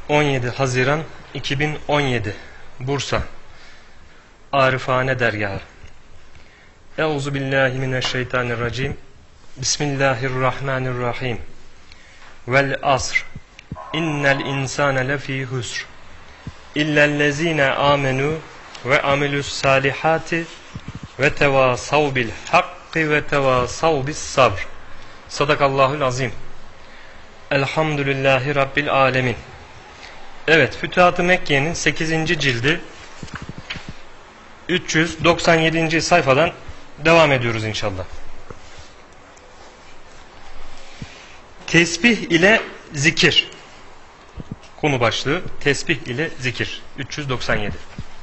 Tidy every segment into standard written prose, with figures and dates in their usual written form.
17 Haziran 2017 Bursa Arifane Dergahı. Euzubillahimineşşeytanirracim. Bismillahirrahmanirrahim. Vel asr. İnnel insane lefî husr. İllellezîne âmenû ve amilus salihati ve tevâsav bil hakkı ve tevâsav bis sabr. Sadakallahul azim. Elhamdülillahi Rabbil alemin. Evet, Fütuhat-ı Mekke'nin 8. cildi 397. sayfadan devam ediyoruz inşallah. Tesbih ile zikir. Konu başlığı tesbih ile zikir. 397.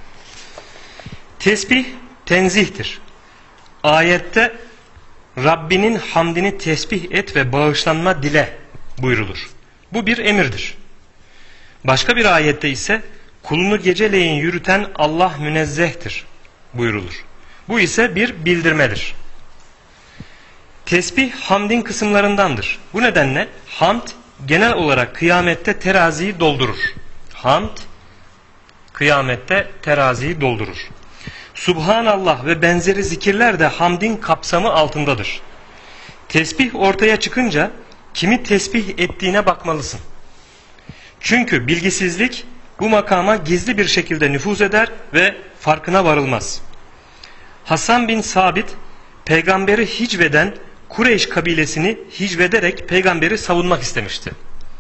Tesbih tenzihtir. Ayette Rabbinin hamdini tesbih et ve bağışlanma dile buyrulur. Bu bir emirdir. Başka bir ayette ise kulunu geceleyin yürüten Allah münezzehtir buyrulur. Bu ise bir bildirmedir. Tesbih hamdin kısımlarındandır. Bu nedenle hamd genel olarak kıyamette teraziyi doldurur. Hamd kıyamette teraziyi doldurur. Subhanallah ve benzeri zikirler de hamdin kapsamı altındadır. Tesbih ortaya çıkınca kimi tesbih ettiğine bakmalısın. Çünkü bilgisizlik bu makama gizli bir şekilde nüfuz eder ve farkına varılmaz. Hasan bin Sabit peygamberi hicveden Kureyş kabilesini hicvederek peygamberi savunmak istemişti.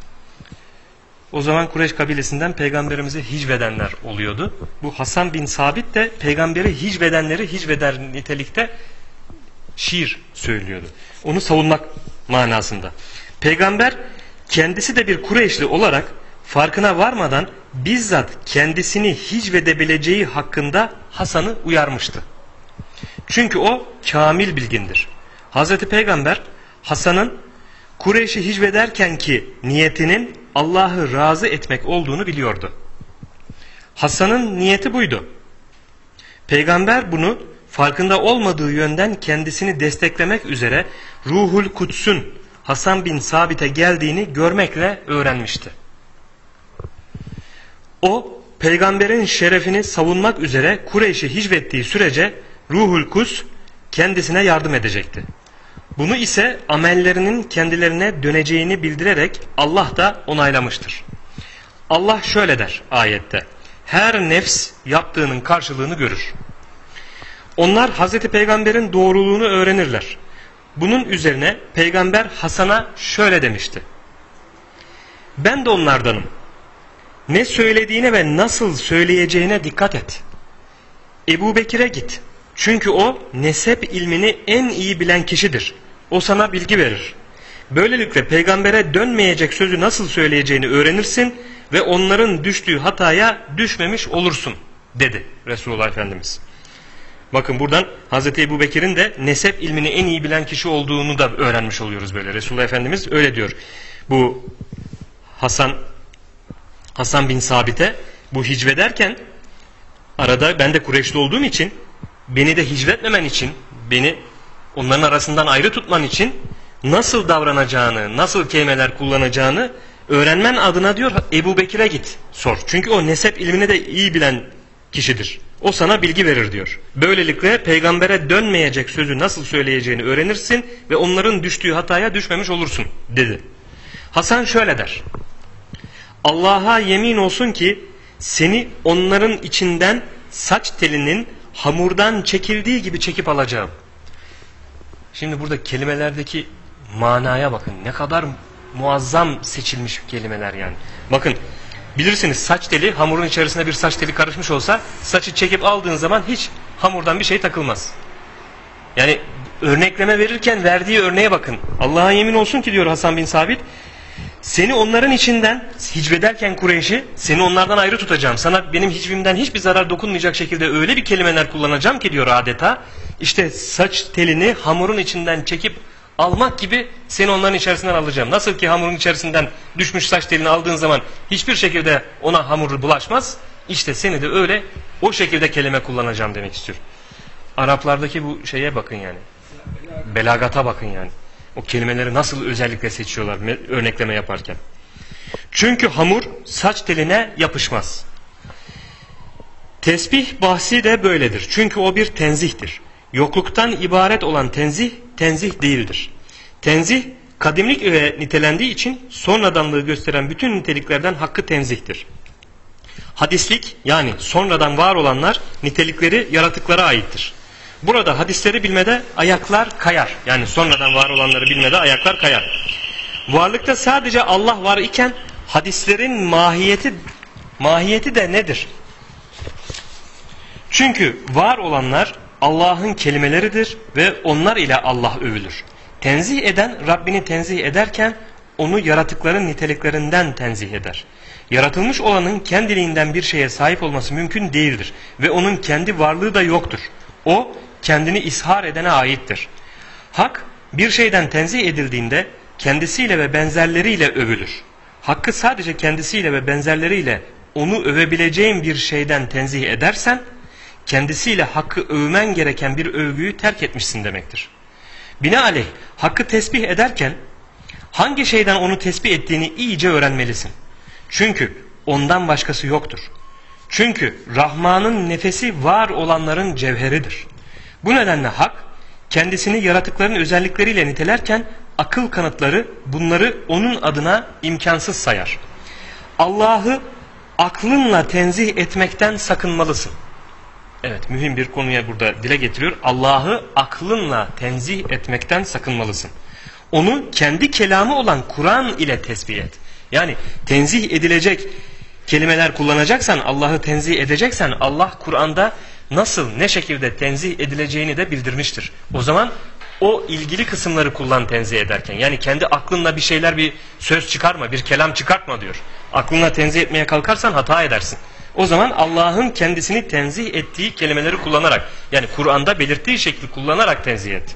O zaman Kureyş kabilesinden peygamberimizi hicvedenler oluyordu. Bu Hasan bin Sabit de peygamberi hicvedenleri hicveder nitelikte şiir söylüyordu. Onu savunmak manasında. Peygamber kendisi de bir Kureyşli olarak farkına varmadan bizzat kendisini hicvedebileceği hakkında Hasan'ı uyarmıştı. Çünkü o kamil bilgindir. Hazreti Peygamber Hasan'ın Kureyş'i hicvederken ki niyetinin Allah'ı razı etmek olduğunu biliyordu. Hasan'ın niyeti buydu. Peygamber bunu farkında olmadığı yönden kendisini desteklemek üzere Ruhul Kuds'un Hasan bin Sabit'e geldiğini görmekle öğrenmişti. O, peygamberin şerefini savunmak üzere Kureyş'i hicvettiği sürece Ruhul Kuds kendisine yardım edecekti. Bunu ise amellerinin kendilerine döneceğini bildirerek Allah da onaylamıştır. Allah şöyle der ayette: her nefs yaptığının karşılığını görür. Onlar Hazreti Peygamber'in doğruluğunu öğrenirler. Bunun üzerine Peygamber Hasan'a şöyle demişti: ben de onlardanım. Ne söylediğine ve nasıl söyleyeceğine dikkat et. Ebu Bekir'e git. Çünkü o nesep ilmini en iyi bilen kişidir. O sana bilgi verir. Böylelikle peygambere dönmeyecek sözü nasıl söyleyeceğini öğrenirsin ve onların düştüğü hataya düşmemiş olursun dedi Resulullah Efendimiz. Bakın buradan Hazreti Ebu Bekir'in de nesep ilmini en iyi bilen kişi olduğunu da öğrenmiş oluyoruz böyle. Resulullah Efendimiz öyle diyor. Bu Hasan bin Sabit'e bu hicvederken arada ben de Kureyşli olduğum için beni de hicvetmemen için, beni onların arasından ayrı tutman için nasıl davranacağını, nasıl kelimeler kullanacağını öğrenmen adına diyor Ebu Bekir'e git sor. Çünkü o nesep ilmini de iyi bilen kişidir. O sana bilgi verir diyor. Böylelikle peygambere dönmeyecek sözü nasıl söyleyeceğini öğrenirsin ve onların düştüğü hataya düşmemiş olursun dedi. Hasan şöyle der: Allah'a yemin olsun ki seni onların içinden saç telinin hamurdan çekildiği gibi çekip alacağım. Şimdi burada kelimelerdeki manaya bakın. Ne kadar muazzam seçilmiş kelimeler yani. Bakın bilirsiniz saç teli, hamurun içerisine bir saç teli karışmış olsa saçı çekip aldığın zaman hiç hamurdan bir şey takılmaz. Yani örnekleme verirken verdiği örneğe bakın. Allah'a yemin olsun ki diyor Hasan bin Sabit, seni onların içinden hicvederken Kureyş'i seni onlardan ayrı tutacağım. Sana benim hicvimden hiçbir zarar dokunmayacak şekilde öyle bir kelimeler kullanacağım ki diyor adeta. İşte saç telini hamurun içinden çekip almak gibi seni onların içerisinden alacağım. Nasıl ki hamurun içerisinden düşmüş saç telini aldığın zaman hiçbir şekilde ona hamur bulaşmaz. İşte seni de öyle o şekilde kelime kullanacağım demek istiyor. Araplardaki bu şeye bakın yani. Belagata bakın yani. O kelimeleri nasıl özellikle seçiyorlar örnekleme yaparken. Çünkü hamur saç teline yapışmaz. Tesbih bahsi de böyledir. Çünkü o bir tenzihtir. Yokluktan ibaret olan tenzih, tenzih değildir. Tenzih, kadimlik ile nitelendiği için sonradanlığı gösteren bütün niteliklerden hakkı tenzihtir. Hadislik, yani sonradan var olanlar, nitelikleri yaratıklara aittir. Burada hadisleri bilmede ayaklar kayar. Yani sonradan var olanları bilmede ayaklar kayar. Varlıkta sadece Allah var iken hadislerin mahiyeti de nedir? Çünkü var olanlar Allah'ın kelimeleridir ve onlar ile Allah övülür. Tenzih eden Rabbini tenzih ederken onu yaratıkların niteliklerinden tenzih eder. Yaratılmış olanın kendiliğinden bir şeye sahip olması mümkün değildir ve onun kendi varlığı da yoktur. O kendini ishar edene aittir. Hak bir şeyden tenzih edildiğinde kendisiyle ve benzerleriyle övülür. Hakkı sadece kendisiyle ve benzerleriyle onu övebileceğin bir şeyden tenzih edersen, kendisiyle hakkı övmen gereken bir övgüyü terk etmişsin demektir. Binaenaleyh hakkı tesbih ederken hangi şeyden onu tesbih ettiğini iyice öğrenmelisin. Çünkü ondan başkası yoktur. Çünkü Rahman'ın nefesi var olanların cevheridir. Bu nedenle hak kendisini yaratıkların özellikleriyle nitelerken akıl kanıtları bunları onun adına imkansız sayar. Allah'ı aklınla tenzih etmekten sakınmalısın. Evet, mühim bir konuya burada dile getiriyor. Allah'ı aklınla tenzih etmekten sakınmalısın. Onu kendi kelamı olan Kur'an ile tesbih et. Yani tenzih edilecek kelimeler kullanacaksan, Allah'ı tenzih edeceksen, Allah Kur'an'da nasıl, ne şekilde tenzih edileceğini de bildirmiştir. O zaman o ilgili kısımları kullan tenzih ederken. Yani kendi aklınla bir söz çıkarma, bir kelam çıkartma diyor. Aklınla tenzih etmeye kalkarsan hata edersin. O zaman Allah'ın kendisini tenzih ettiği kelimeleri kullanarak, yani Kur'an'da belirttiği şekli kullanarak tenzih et.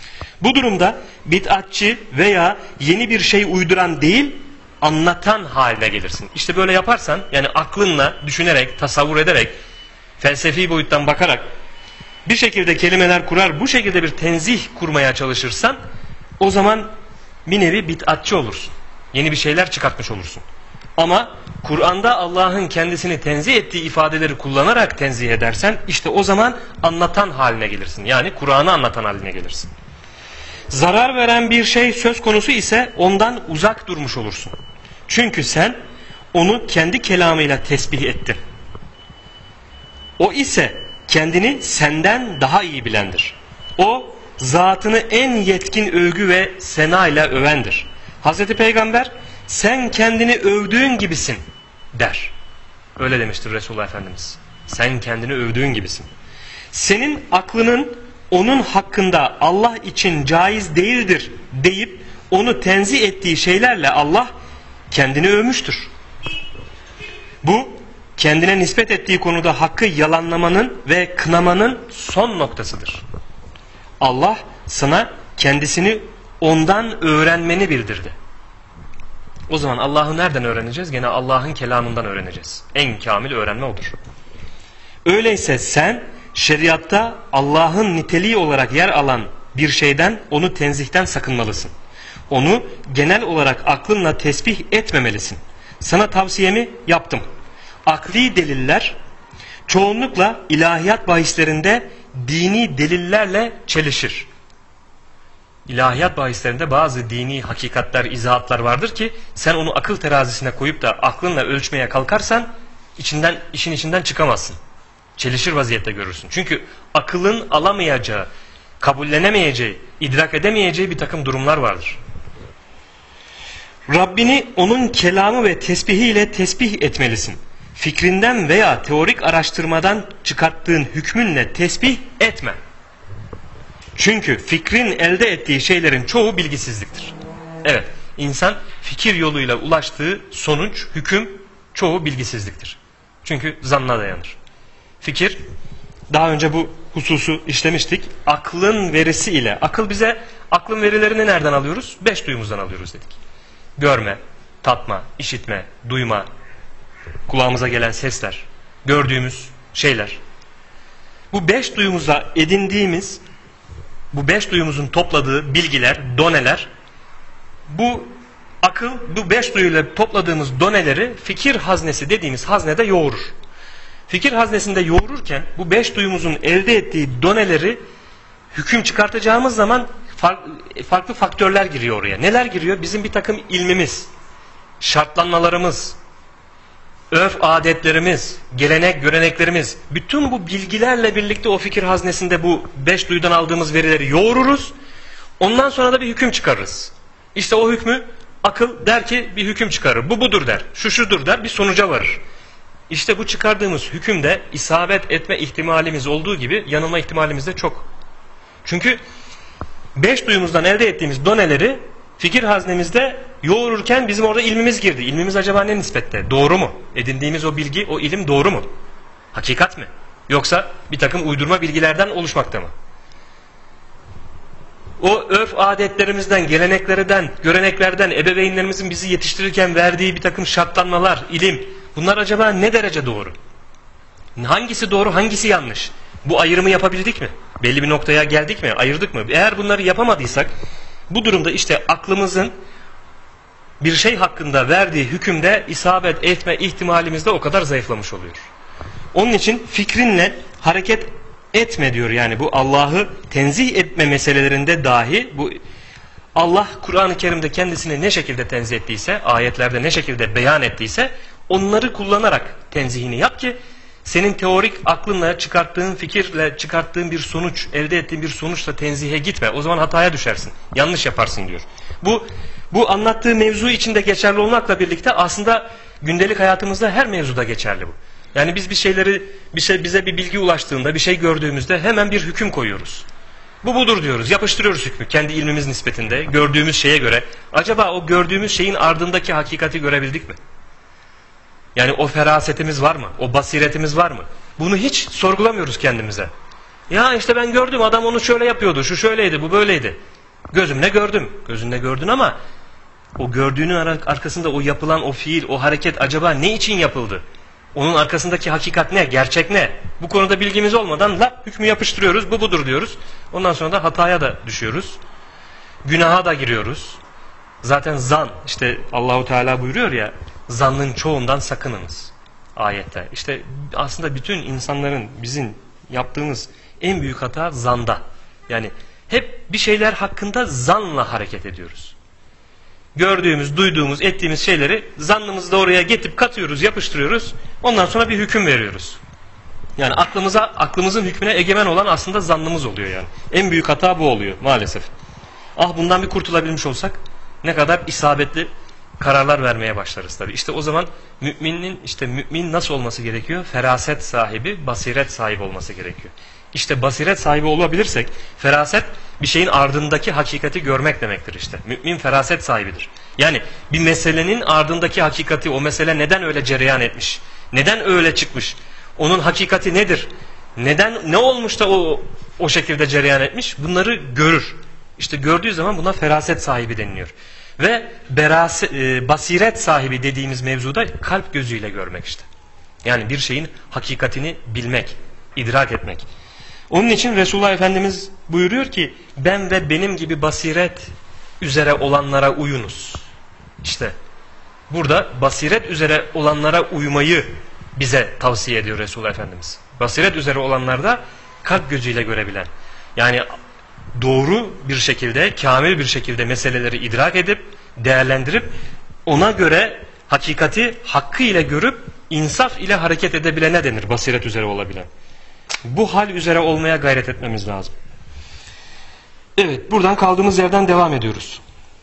Bu durumda bid'atçı veya yeni bir şey uyduran değil, anlatan haline gelirsin. İşte böyle yaparsan, yani aklınla düşünerek, tasavvur ederek, felsefi boyuttan bakarak bir şekilde kelimeler kurar, bu şekilde bir tenzih kurmaya çalışırsan, o zaman bir nevi bid'atçı olursun. Yeni bir şeyler çıkartmış olursun. Ama Kur'an'da Allah'ın kendisini tenzih ettiği ifadeleri kullanarak tenzih edersen, işte o zaman anlatan haline gelirsin. Yani Kur'an'ı anlatan haline gelirsin. Zarar veren bir şey söz konusu ise ondan uzak durmuş olursun. Çünkü sen onu kendi kelamıyla tesbih ettin. O ise kendini senden daha iyi bilendir. O zatını en yetkin övgü ve sena ile övendir. Hazreti Peygamber sen kendini övdüğün gibisin der. Öyle demiştir Resulullah Efendimiz. Sen kendini övdüğün gibisin. Senin aklının onun hakkında Allah için caiz değildir deyip onu tenzih ettiği şeylerle Allah kendini övmüştür. Bu kendine nispet ettiği konuda hakkı yalanlamanın ve kınamanın son noktasıdır. Allah sana kendisini ondan öğrenmeni bildirdi. O zaman Allah'ı nereden öğreneceğiz? Gene Allah'ın kelamından öğreneceğiz. En kamil öğrenme odur. Öyleyse sen şeriatta Allah'ın niteliği olarak yer alan bir şeyden, onu tenzihten sakınmalısın. Onu genel olarak aklınla tesbih etmemelisin. Sana tavsiyemi yaptım. Akli deliller çoğunlukla ilahiyat bahislerinde dini delillerle çelişir. İlahiyat bahislerinde bazı dini hakikatler, izahatlar vardır ki sen onu akıl terazisine koyup da aklınla ölçmeye kalkarsan işin içinden çıkamazsın. Çelişir vaziyette görürsün. Çünkü akılın alamayacağı, kabullenemeyeceği, idrak edemeyeceği bir takım durumlar vardır. Rabbini onun kelamı ve tesbihiyle tesbih etmelisin. Fikrinden veya teorik araştırmadan çıkarttığın hükmünle tesbih etme. Çünkü fikrin elde ettiği şeylerin çoğu bilgisizliktir. Evet, insan fikir yoluyla ulaştığı sonuç, hüküm çoğu bilgisizliktir. Çünkü zanna dayanır. Fikir, daha önce bu hususu işlemiştik. Aklın verisi ile, aklın verilerini nereden alıyoruz? 5 duyumuzdan alıyoruz dedik. Görme, tatma, işitme, duyma, kulağımıza gelen sesler, gördüğümüz şeyler. Bu 5 duyumuzla edindiğimiz, bu 5 duyumuzun topladığı bilgiler, doneler, bu Akıl bu 5 duyuyla topladığımız doneleri fikir haznesi dediğimiz haznede yoğurur. Fikir haznesinde yoğururken bu 5 duyumuzun elde ettiği doneleri hüküm çıkartacağımız zaman farklı faktörler giriyor oraya. Neler giriyor? Bizim bir takım ilmimiz, şartlanmalarımız, örf adetlerimiz, gelenek göreneklerimiz, bütün bu bilgilerle birlikte o fikir haznesinde bu 5 duyudan aldığımız verileri yoğururuz. Ondan sonra da bir hüküm çıkarırız. İşte o hükmü akıl der ki bir hüküm çıkarır. Bu budur der. Şu şudur der. Bir sonuca varır. İşte bu çıkardığımız hükümde isabet etme ihtimalimiz olduğu gibi yanılma ihtimalimiz de çok. Çünkü 5 duyumuzdan elde ettiğimiz doneleri fikir haznemizde yoğururken bizim orada ilmimiz girdi. İlmimiz acaba ne nispette? Doğru mu? Edindiğimiz o bilgi, o ilim doğru mu? Hakikat mi? Yoksa bir takım uydurma bilgilerden oluşmakta mı? O örf adetlerimizden, geleneklerden, göreneklerden, ebeveynlerimizin bizi yetiştirirken verdiği bir takım şartlanmalar, ilim, bunlar acaba ne derece doğru? Hangisi doğru, hangisi yanlış? Bu ayrımı yapabildik mi? Belli bir noktaya geldik mi? Ayırdık mı? Eğer bunları yapamadıysak, bu durumda işte aklımızın bir şey hakkında verdiği hükümde isabet etme ihtimalimiz de o kadar zayıflamış oluyor. Onun için fikrinle hareket etme diyor. Yani bu Allah'ı tenzih etme meselelerinde dahi bu Allah Kur'an-ı Kerim'de kendisini ne şekilde tenzih ettiyse, ayetlerde ne şekilde beyan ettiyse onları kullanarak tenzihini yap ki senin teorik aklınla çıkarttığın fikirle çıkarttığın bir sonuç, elde ettiğin bir sonuçla tenzihe gitme. O zaman hataya düşersin. Yanlış yaparsın diyor. Bu anlattığı mevzu içinde geçerli olmakla birlikte aslında gündelik hayatımızda her mevzuda geçerli bu. Yani biz bize bir bilgi ulaştığında, bir şey gördüğümüzde hemen bir hüküm koyuyoruz. Bu budur diyoruz. Yapıştırıyoruz hükmü kendi ilmimiz nispetinde, gördüğümüz şeye göre. Acaba o gördüğümüz şeyin ardındaki hakikati görebildik mi? Yani o ferasetimiz var mı? O basiretimiz var mı? Bunu hiç sorgulamıyoruz kendimize. Ya işte ben gördüm, adam onu şöyle yapıyordu, şu şöyleydi, bu böyleydi. Gözümle gördüm. Gözünle gördün ama o gördüğünün arkasında o yapılan o fiil, o hareket acaba ne için yapıldı? Onun arkasındaki hakikat ne? Gerçek ne? Bu konuda bilgimiz olmadan hükmü yapıştırıyoruz. Bu budur diyoruz. Ondan sonra da hataya da düşüyoruz. Günaha da giriyoruz. Zaten zan, işte Allahu Teala buyuruyor ya, zannın çoğundan sakınınız ayette. İşte aslında bütün insanların bizim yaptığımız en büyük hata zanda. Yani hep bir şeyler hakkında zanla hareket ediyoruz. Gördüğümüz, duyduğumuz, ettiğimiz şeyleri zannımızda oraya getirip katıyoruz, yapıştırıyoruz. Ondan sonra bir hüküm veriyoruz. Yani aklımızın hükmüne egemen olan aslında zannımız oluyor yani. En büyük hata bu oluyor maalesef. Bundan bir kurtulabilmiş olsak ne kadar isabetli kararlar vermeye başlarız tabii. İşte o zaman mümin nasıl olması gerekiyor? Feraset sahibi, basiret sahibi olması gerekiyor. İşte basiret sahibi olabilirsek, feraset bir şeyin ardındaki hakikati görmek demektir işte. Mümin feraset sahibidir. Yani bir meselenin ardındaki hakikati, o mesele neden öyle cereyan etmiş? Neden öyle çıkmış? Onun hakikati nedir? Ne olmuş da o şekilde cereyan etmiş? Bunları görür. İşte gördüğü zaman buna feraset sahibi deniliyor. Ve basiret sahibi dediğimiz mevzuda kalp gözüyle görmek işte. Yani bir şeyin hakikatini bilmek, idrak etmek. Onun için Resulullah Efendimiz buyuruyor ki ben ve benim gibi basiret üzere olanlara uyunuz. İşte burada basiret üzere olanlara uymayı bize tavsiye ediyor Resulullah Efendimiz. Basiret üzere olanlar da kalp gözüyle görebilen. Yani doğru bir şekilde, kamil bir şekilde meseleleri idrak edip, değerlendirip ona göre hakikati hakkıyla görüp insaf ile hareket edebilene denir basiret üzere olabilen. Bu hal üzere olmaya gayret etmemiz lazım. Evet, buradan kaldığımız yerden devam ediyoruz.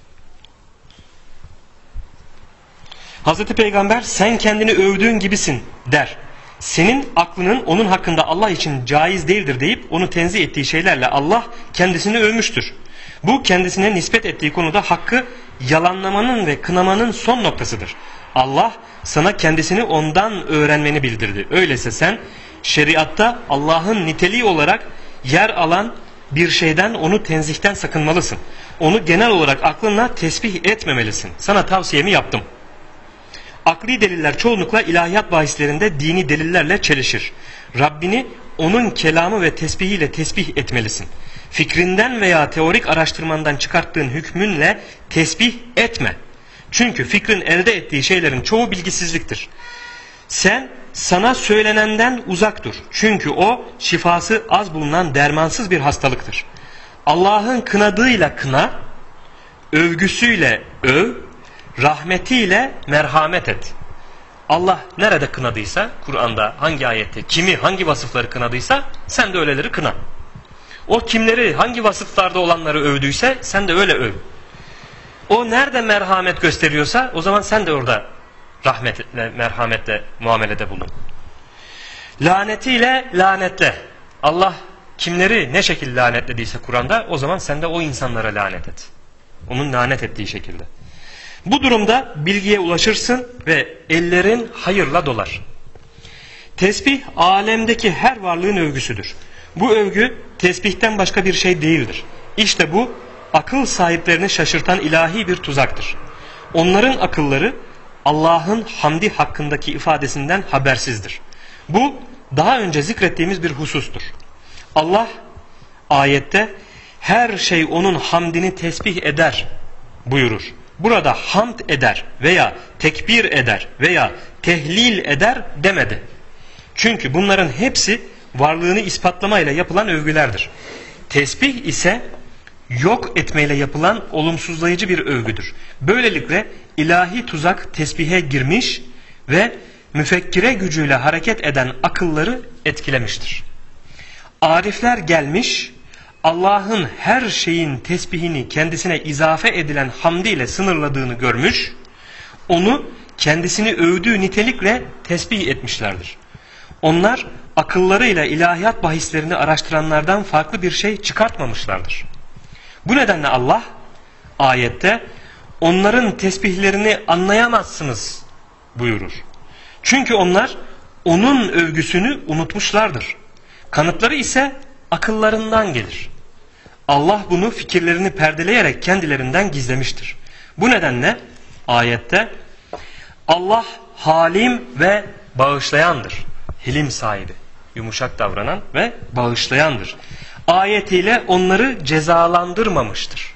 Hazreti Peygamber sen kendini övdüğün gibisin der. Senin aklının onun hakkında Allah için caiz değildir deyip onu tenzih ettiği şeylerle Allah kendisini övmüştür. Bu kendisine nispet ettiği konuda hakkı yalanlamanın ve kınamanın son noktasıdır. Allah sana kendisini ondan öğrenmeni bildirdi. Öyleyse sen şeriatta Allah'ın niteliği olarak yer alan bir şeyden onu tenzihten sakınmalısın. Onu genel olarak aklınla tesbih etmemelisin. Sana tavsiyemi yaptım. Akli deliller çoğunlukla ilahiyat bahislerinde dini delillerle çelişir. Rabbini onun kelamı ve tesbihiyle tesbih etmelisin. Fikrinden veya teorik araştırmandan çıkarttığın hükmünle tesbih etme. Çünkü fikrin elde ettiği şeylerin çoğu bilgisizliktir. Sen sana söylenenden uzak dur. Çünkü o şifası az bulunan dermansız bir hastalıktır. Allah'ın kınadığıyla kına, övgüsüyle öv, rahmetiyle merhamet et. Allah nerede kınadıysa, Kur'an'da hangi ayette, kimi hangi vasıfları kınadıysa sen de öyleleri kına. O kimleri, hangi vasıflarda olanları övdüyse sen de öyle öv. O nerede merhamet gösteriyorsa o zaman sen de orada rahmetle, merhametle muamelede bulun. Lanetiyle lanetle. Allah kimleri ne şekilde lanetlediyse Kur'an'da o zaman sen de o insanlara lanet et. Onun lanet ettiği şekilde. Bu durumda bilgiye ulaşırsın ve ellerin hayırla dolar. Tesbih alemdeki her varlığın övgüsüdür. Bu övgü tesbihten başka bir şey değildir. İşte bu akıl sahiplerini şaşırtan ilahi bir tuzaktır. Onların akılları Allah'ın hamdi hakkındaki ifadesinden habersizdir. Bu daha önce zikrettiğimiz bir husustur. Allah ayette her şey onun hamdini tesbih eder buyurur. Burada hamd eder veya tekbir eder veya tehlil eder demedi. Çünkü bunların hepsi varlığını ispatlamayla yapılan övgülerdir. Tesbih ise yok etmeyle yapılan olumsuzlayıcı bir övgüdür. Böylelikle ilahi tuzak tesbihe girmiş ve müfekkire gücüyle hareket eden akılları etkilemiştir. Arifler gelmiş, Allah'ın her şeyin tesbihini kendisine izafe edilen hamdiyle sınırladığını görmüş, onu kendisini övdüğü nitelikle tesbih etmişlerdir. Onlar akıllarıyla ilahiyat bahislerini araştıranlardan farklı bir şey çıkartmamışlardır. Bu nedenle Allah ayette onların tesbihlerini anlayamazsınız buyurur. Çünkü onlar onun övgüsünü unutmuşlardır. Kanıtları ise akıllarından gelir. Allah bunu fikirlerini perdeleyerek kendilerinden gizlemiştir. Bu nedenle ayette Allah halim ve bağışlayandır. Hilim sahibi, yumuşak davranan ve bağışlayandır. Ayetiyle onları cezalandırmamıştır.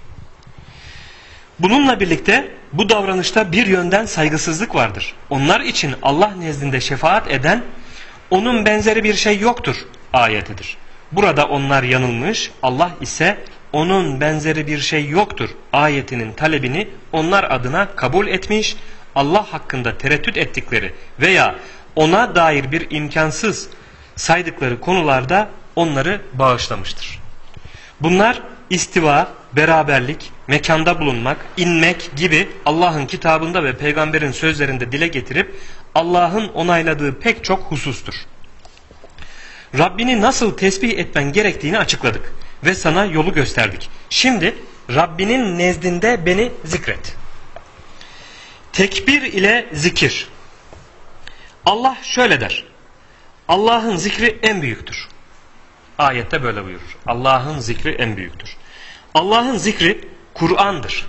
Bununla birlikte bu davranışta bir yönden saygısızlık vardır. Onlar için Allah nezdinde şefaat eden onun benzeri bir şey yoktur ayetidir. Burada onlar yanılmış, Allah ise onun benzeri bir şey yoktur ayetinin talebini onlar adına kabul etmiş, Allah hakkında tereddüt ettikleri veya ona dair bir imkansız saydıkları konularda onları bağışlamıştır. Bunlar istiva, beraberlik, mekanda bulunmak, inmek gibi Allah'ın kitabında ve peygamberin sözlerinde dile getirip Allah'ın onayladığı pek çok husustur. Rabbini nasıl tesbih etmen gerektiğini açıkladık ve sana yolu gösterdik. Şimdi Rabbinin nezdinde beni zikret. Tekbir ile zikir. Allah şöyle der. Allah'ın zikri en büyüktür. Ayette böyle buyurur. Allah'ın zikri en büyüktür. Allah'ın zikri Kur'an'dır.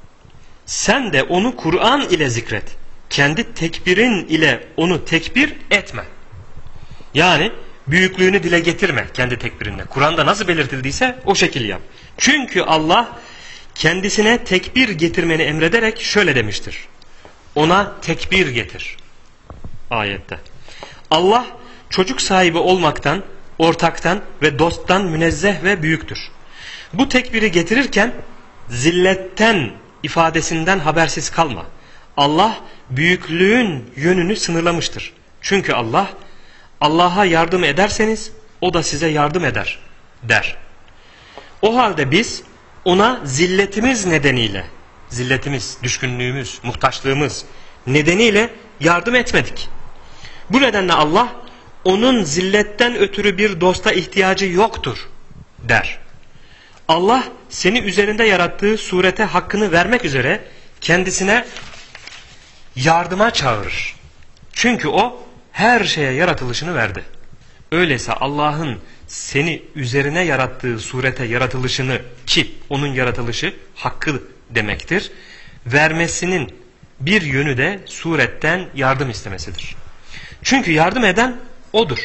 Sen de onu Kur'an ile zikret. Kendi tekbirin ile onu tekbir etme. Yani büyüklüğünü dile getirme kendi tekbirinle. Kur'an'da nasıl belirtildiyse o şekil yap. Çünkü Allah kendisine tekbir getirmeni emrederek şöyle demiştir. Ona tekbir getir. Ayette. Allah çocuk sahibi olmaktan, ortaktan ve dosttan münezzeh ve büyüktür. Bu tekbiri getirirken zilletten ifadesinden habersiz kalma. Allah büyüklüğün yönünü sınırlamıştır. Çünkü Allah'a yardım ederseniz o da size yardım eder der. O halde biz ona zilletimiz nedeniyle, zilletimiz, düşkünlüğümüz, muhtaçlığımız nedeniyle yardım etmedik. Bu nedenle Allah onun zilletten ötürü bir dosta ihtiyacı yoktur der. Allah seni üzerinde yarattığı surete hakkını vermek üzere kendisine yardıma çağırır. Çünkü o her şeye yaratılışını verdi. Öyleyse Allah'ın seni üzerine yarattığı surete yaratılışını, ki onun yaratılışı hakkı demektir, vermesinin bir yönü de suretten yardım istemesidir. Çünkü yardım eden odur.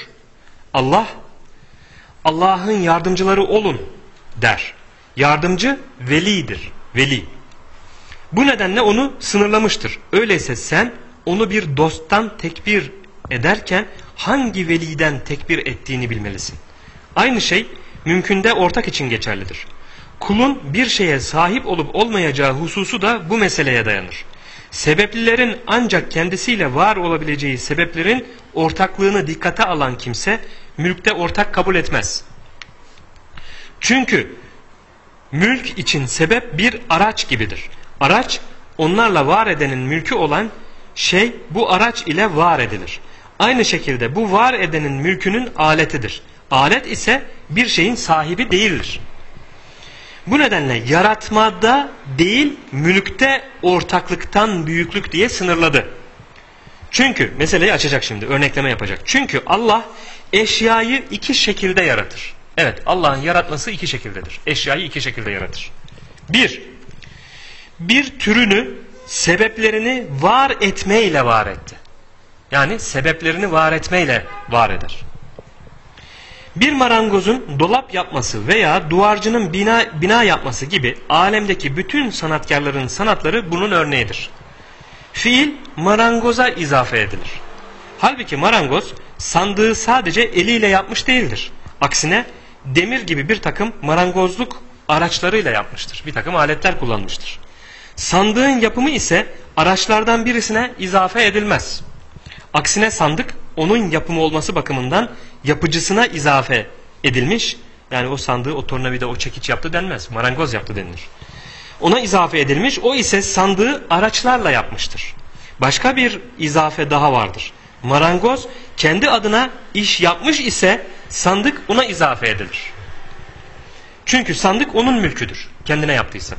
Allah'ın yardımcıları olun der. Yardımcı velidir. Veli. Bu nedenle onu sınırlamıştır. Öyleyse sen onu bir dosttan tekbir ederken hangi veliden tekbir ettiğini bilmelisin. Aynı şey mümkünde ortak için geçerlidir. Kulun bir şeye sahip olup olmayacağı hususu da bu meseleye dayanır. Sebeplilerin ancak kendisiyle var olabileceği sebeplerin ortaklığını dikkate alan kimse mülkte ortak kabul etmez. Çünkü mülk için sebep bir araç gibidir. Araç onlarla var edenin mülkü olan şey bu araç ile var edilir. Aynı şekilde bu var edenin mülkünün aletidir. Alet ise bir şeyin sahibi değildir. Bu nedenle yaratmada değil mülkte ortaklıktan büyüklük diye sınırladı. Çünkü meseleyi açacak şimdi, örnekleme yapacak. Çünkü Allah eşyayı iki şekilde yaratır. Evet, Allah'ın yaratması iki şekildedir. Eşyayı iki şekilde yaratır. Bir türünü sebeplerini var etmeyle var etti. Yani sebeplerini var etmeyle var eder. Bir marangozun dolap yapması veya duvarcının bina yapması gibi alemdeki bütün sanatkarların sanatları bunun örneğidir. Fiil marangoza izafe edilir. Halbuki marangoz sandığı sadece eliyle yapmış değildir. Aksine demir gibi bir takım marangozluk araçlarıyla yapmıştır. Bir takım aletler kullanmıştır. Sandığın yapımı ise araçlardan birisine izafe edilmez. Aksine sandık onun yapımı olması bakımından yapıcısına izafe edilmiş. Yani o sandığı o tornavida o çekiç yaptı denmez. Marangoz yaptı denilir. Ona izafe edilmiş. O ise sandığı araçlarla yapmıştır. Başka bir izafe daha vardır. Marangoz kendi adına iş yapmış ise sandık ona izafe edilir. Çünkü sandık onun mülküdür. Kendine yaptıysa.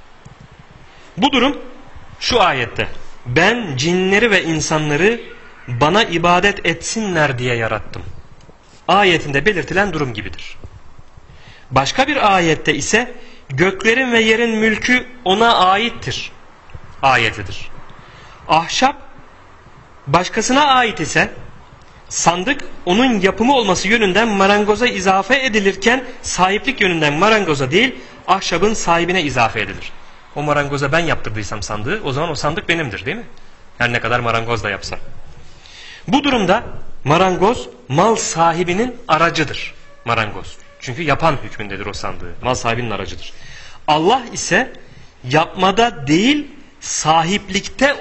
Bu durum şu ayette. Ben cinleri ve insanları bana ibadet etsinler diye yarattım. Ayetinde belirtilen durum gibidir. Başka bir ayette ise göklerin ve yerin mülkü ona aittir. Ayetidir. Ahşap başkasına ait ise sandık onun yapımı olması yönünden marangoza izafe edilirken sahiplik yönünden marangoza değil ahşabın sahibine izafe edilir. O marangoza ben yaptırdıysam sandığı o zaman o sandık benimdir değil mi? Her ne kadar marangoz da yapsa. Bu durumda marangoz mal sahibinin aracıdır. Marangoz. Çünkü yapan hükmündedir o sandığı. Mal sahibinin aracıdır. Allah ise yapmada değil sahiplikte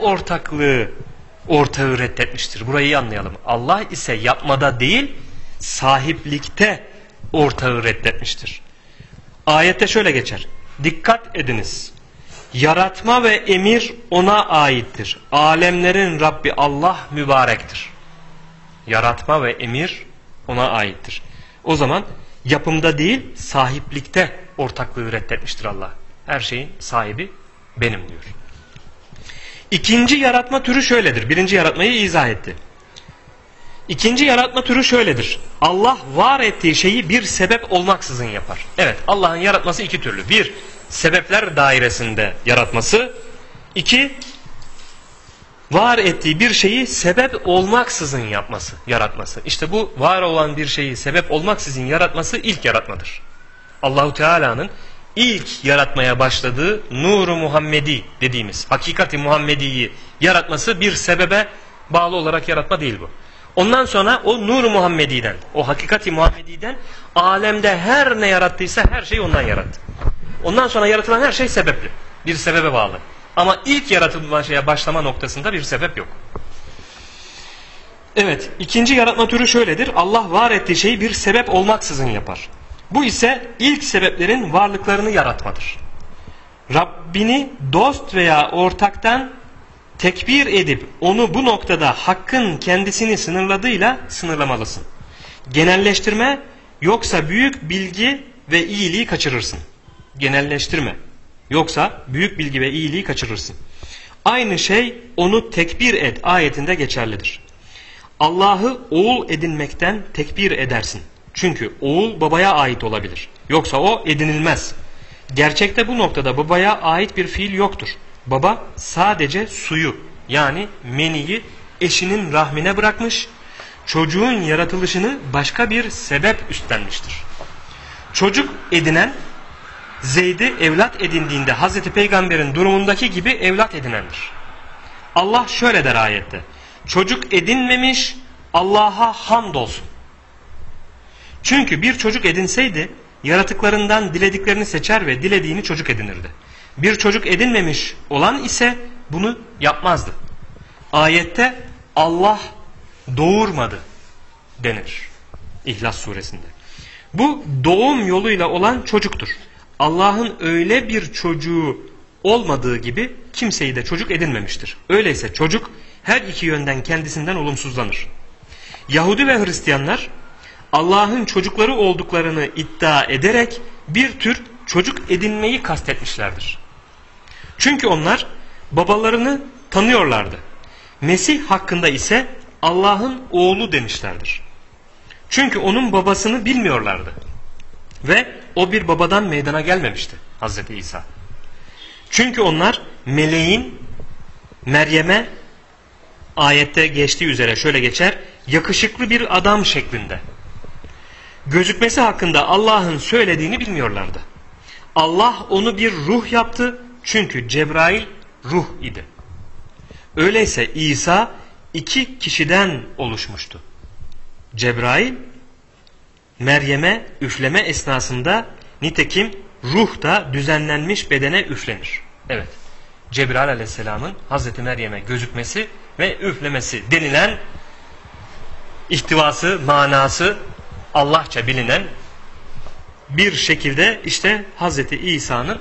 ortağı reddetmiştir. Burayı iyi anlayalım. Allah ise yapmada değil sahiplikte ortağı reddetmiştir. Ayette şöyle geçer. Dikkat ediniz. Yaratma ve emir ona aittir. Alemlerin Rabbi Allah mübarektir. Yaratma ve emir ona aittir. O zaman yapımda değil sahiplikte ortaklığı reddetmiştir Allah. Her şeyin sahibi benim diyor. İkinci yaratma türü şöyledir. Birinci yaratmayı izah etti. İkinci yaratma türü şöyledir. Allah var ettiği şeyi bir sebep olmaksızın yapar. Evet, Allah'ın yaratması iki türlü. Bir, sebepler dairesinde yaratması. İki, var ettiği bir şeyi sebep olmaksızın yaratması. İşte bu var olan bir şeyi sebep olmaksızın yaratması ilk yaratmadır. Allahu Teala'nın ilk yaratmaya başladığı Nur-u Muhammedi dediğimiz hakikati Muhammedi'yi yaratması bir sebebe bağlı olarak yaratma değil bu. Ondan sonra o Nur-u Muhammedi'den, o hakikati Muhammedi'den alemde her ne yarattıysa her şeyi ondan yarattı. Ondan sonra yaratılan her şey sebepli. Bir sebebe bağlı. Ama ilk yaratılma şeye başlama noktasında bir sebep yok. Evet, ikinci yaratma türü şöyledir. Allah var ettiği şeyi bir sebep olmaksızın yapar. Bu ise ilk sebeplerin varlıklarını yaratmadır. Rabbini dost veya ortaktan tekbir edip onu bu noktada hakkın kendisini sınırladığıyla sınırlamalısın. Genelleştirme yoksa büyük bilgi ve iyiliği kaçırırsın. Genelleştirme yoksa büyük bilgi ve iyiliği kaçırırsın. Aynı şey onu tekbir et ayetinde geçerlidir. Allah'ı oğul edinmekten tekbir edersin. Çünkü oğul babaya ait olabilir. Yoksa o edinilmez. Gerçekte bu noktada babaya ait bir fiil yoktur. Baba sadece suyu yani meniyi eşinin rahmine bırakmış, çocuğun yaratılışını başka bir sebep üstlenmiştir. Çocuk edinen Zeyd'i evlat edindiğinde Hazreti Peygamber'in durumundaki gibi evlat edinendir. Allah şöyle der ayette: çocuk edinmemiş, Allah'a hamdolsun. Çünkü bir çocuk edinseydi yaratıklarından dilediklerini seçer ve dilediğini çocuk edinirdi. Bir çocuk edinmemiş olan ise bunu yapmazdı. Ayette Allah doğurmadı denir İhlas suresinde. Bu doğum yoluyla olan çocuktur. Allah'ın öyle bir çocuğu olmadığı gibi kimseyi de çocuk edinmemiştir. Öyleyse çocuk her iki yönden kendisinden olumsuzlanır. Yahudi ve Hristiyanlar Allah'ın çocukları olduklarını iddia ederek bir tür çocuk edinmeyi kastetmişlerdir. Çünkü onlar babalarını tanıyorlardı. Mesih hakkında ise Allah'ın oğlu demişlerdir. Çünkü onun babasını bilmiyorlardı. Ve o bir babadan meydana gelmemişti Hazreti İsa. Çünkü onlar meleğin Meryem'e, ayette geçtiği üzere şöyle geçer, yakışıklı bir adam şeklinde gözükmesi hakkında Allah'ın söylediğini bilmiyorlardı. Allah onu bir ruh yaptı çünkü Cebrail ruh idi. Öyleyse İsa iki kişiden oluşmuştu. Cebrail Meryem'e üfleme esnasında, nitekim ruh da düzenlenmiş bedene üflenir. Evet, Cebrail aleyhisselamın Hazreti Meryem'e gözükmesi ve üflemesi denilen ihtivası, manası Allahça bilinen bir şekilde işte Hazreti İsa'nın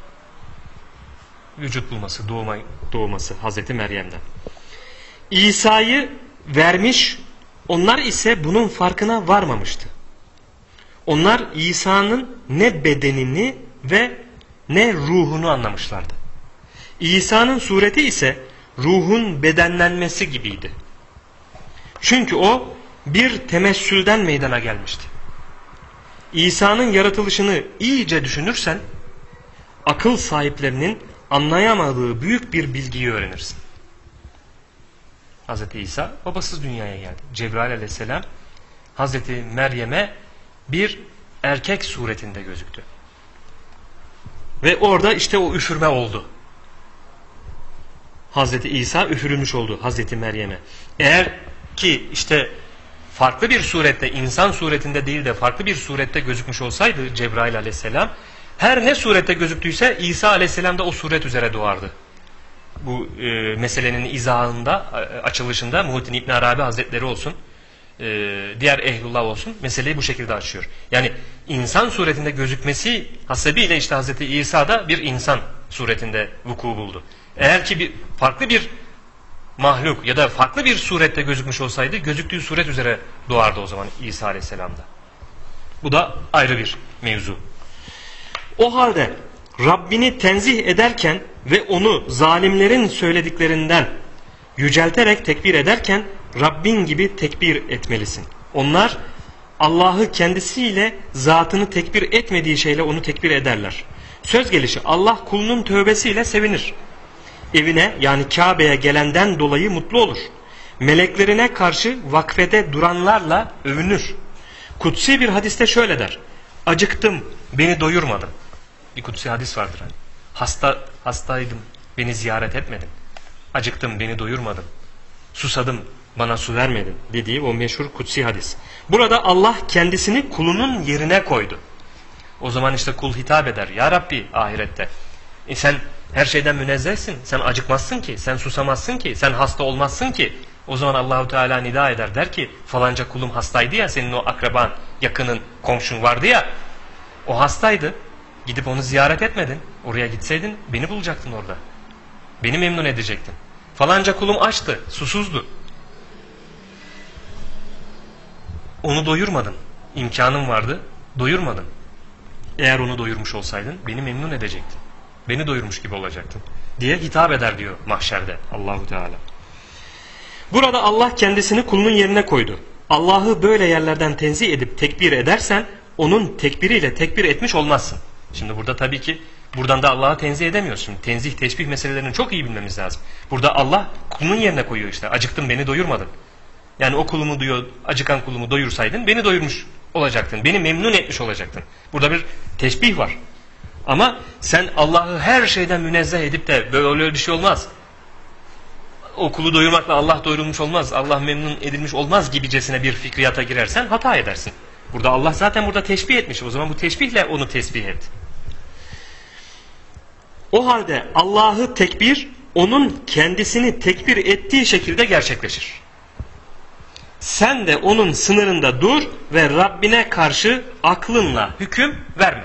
vücut bulması, doğması Hazreti Meryem'den. İsa'yı vermiş, onlar ise bunun farkına varmamıştı. Onlar İsa'nın ne bedenini ve ne ruhunu anlamışlardı. İsa'nın sureti ise ruhun bedenlenmesi gibiydi. Çünkü o bir temessülden meydana gelmişti. İsa'nın yaratılışını iyice düşünürsen, akıl sahiplerinin anlayamadığı büyük bir bilgiyi öğrenirsin. Hazreti İsa babasız dünyaya geldi. Cebrail aleyhisselam Hazreti Meryem'e bir erkek suretinde gözüktü. Ve orada işte o üfürme oldu. Hazreti İsa üfürülmüş oldu Hazreti Meryem'e. Eğer ki işte farklı bir surette, insan suretinde değil de farklı bir surette gözükmüş olsaydı Cebrail aleyhisselam, her ne surette gözüktüyse İsa aleyhisselam da o suret üzere doğardı. Bu meselenin izahında, açılışında Muhittin İbn Arabi Hazretleri olsun, diğer ehlullah olsun, meseleyi bu şekilde açıyor. Yani insan suretinde gözükmesi hasebiyle işte Hazreti İsa da bir insan suretinde vuku buldu. Eğer ki farklı bir mahluk ya da farklı bir surette gözükmüş olsaydı gözüktüğü suret üzere doğardı o zaman İsa aleyhisselamda. Bu da ayrı bir mevzu. O halde Rabbini tenzih ederken ve onu zalimlerin söylediklerinden yücelterek tekbir ederken Rabbin gibi tekbir etmelisin. Onlar Allah'ı kendisiyle zatını tekbir etmediği şeyle onu tekbir ederler. Söz gelişi Allah kulunun tövbesiyle sevinir. Evine yani Kabe'ye gelenden dolayı mutlu olur. Meleklerine karşı vakfede duranlarla övünür. Kutsi bir hadiste şöyle der: acıktım, beni doyurmadın. Bir kutsi hadis vardır hani. Hastaydım, beni ziyaret etmedin. Acıktım, beni doyurmadın. Susadım, bana su vermedin dediği o meşhur kutsi hadis. Burada Allah kendisini kulunun yerine koydu. O zaman işte kul hitap eder: ya Rabbi ahirette. Sen her şeyden münezzehsin. Sen acıkmazsın ki, sen susamazsın ki, sen hasta olmazsın ki. O zaman Allahu Teala nida eder, der ki falanca kulum hastaydı ya, senin o akraban, yakının, komşun vardı ya, o hastaydı. Gidip onu ziyaret etmedin. Oraya gitseydin beni bulacaktın orada. Beni memnun edecektin. Falanca kulum açtı, susuzdu. Onu doyurmadın. İmkanın vardı, doyurmadın. Eğer onu doyurmuş olsaydın beni memnun edecektin. Beni doyurmuş gibi olacaktın diye hitap eder diyor mahşerde Allahu Teala. Burada Allah kendisini kulunun yerine koydu. Allah'ı böyle yerlerden tenzih edip tekbir edersen onun tekbiriyle tekbir etmiş olmazsın. Şimdi burada tabii ki buradan da Allah'ı tenzih edemiyoruz. Şimdi tenzih, teşbih meselelerini çok iyi bilmemiz lazım. Burada Allah kulunun yerine koyuyor işte. Acıktın, beni doyurmadın. Yani o kulumu diyor, acıkan kulumu doyursaydın beni doyurmuş olacaktın. Beni memnun etmiş olacaktın. Burada bir teşbih var. Ama sen Allah'ı her şeyden münezzeh edip de böyle bir şey olmaz. Okulu doyurmakla Allah doyurulmuş olmaz, Allah memnun edilmiş olmaz gibicesine bir fikriyata girersen hata edersin. Burada Allah zaten burada teşbih etmiş. O zaman bu teşbihle onu tesbih et. O halde Allah'ı tekbir, onun kendisini tekbir ettiği şekilde gerçekleşir. Sen de onun sınırında dur ve Rabbine karşı aklınla hüküm verme.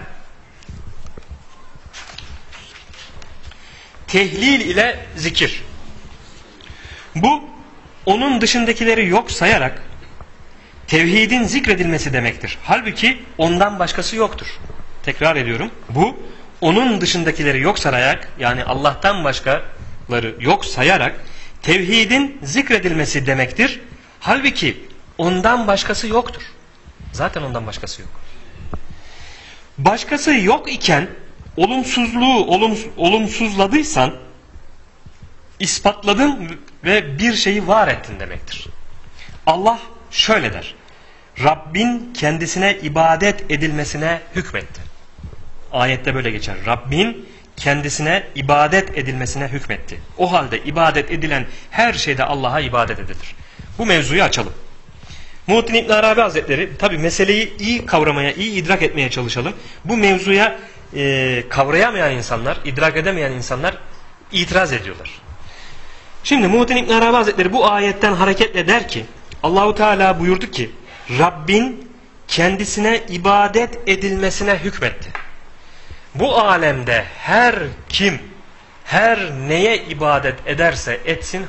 Tehlil ile zikir. Bu, onun dışındakileri yok sayarak tevhidin zikredilmesi demektir. Halbuki ondan başkası yoktur. Tekrar ediyorum. Bu, onun dışındakileri yok sayarak, yani Allah'tan başkaları yok sayarak tevhidin zikredilmesi demektir. Halbuki ondan başkası yoktur. Zaten ondan başkası yok. Başkası yok iken olumsuzluğu olumsuzladıysan ispatladın ve bir şeyi var ettin demektir. Allah şöyle der. Rabbin kendisine ibadet edilmesine hükmetti. Ayette böyle geçer. Rabbin kendisine ibadet edilmesine hükmetti. O halde ibadet edilen her şeyde Allah'a ibadet edilir. Bu mevzuyu açalım. Muhittin İbn Arabi Hazretleri, tabi meseleyi iyi kavramaya, iyi idrak etmeye çalışalım. Bu mevzuya kavrayamayan insanlar, idrak edemeyen insanlar itiraz ediyorlar. Şimdi Muhittin İbn Arabi Hazretleri bu ayetten hareketle der ki, Allahu Teala buyurdu ki, Rabbin kendisine ibadet edilmesine hükmetti. Bu alemde her kim, her neye ibadet ederse etsin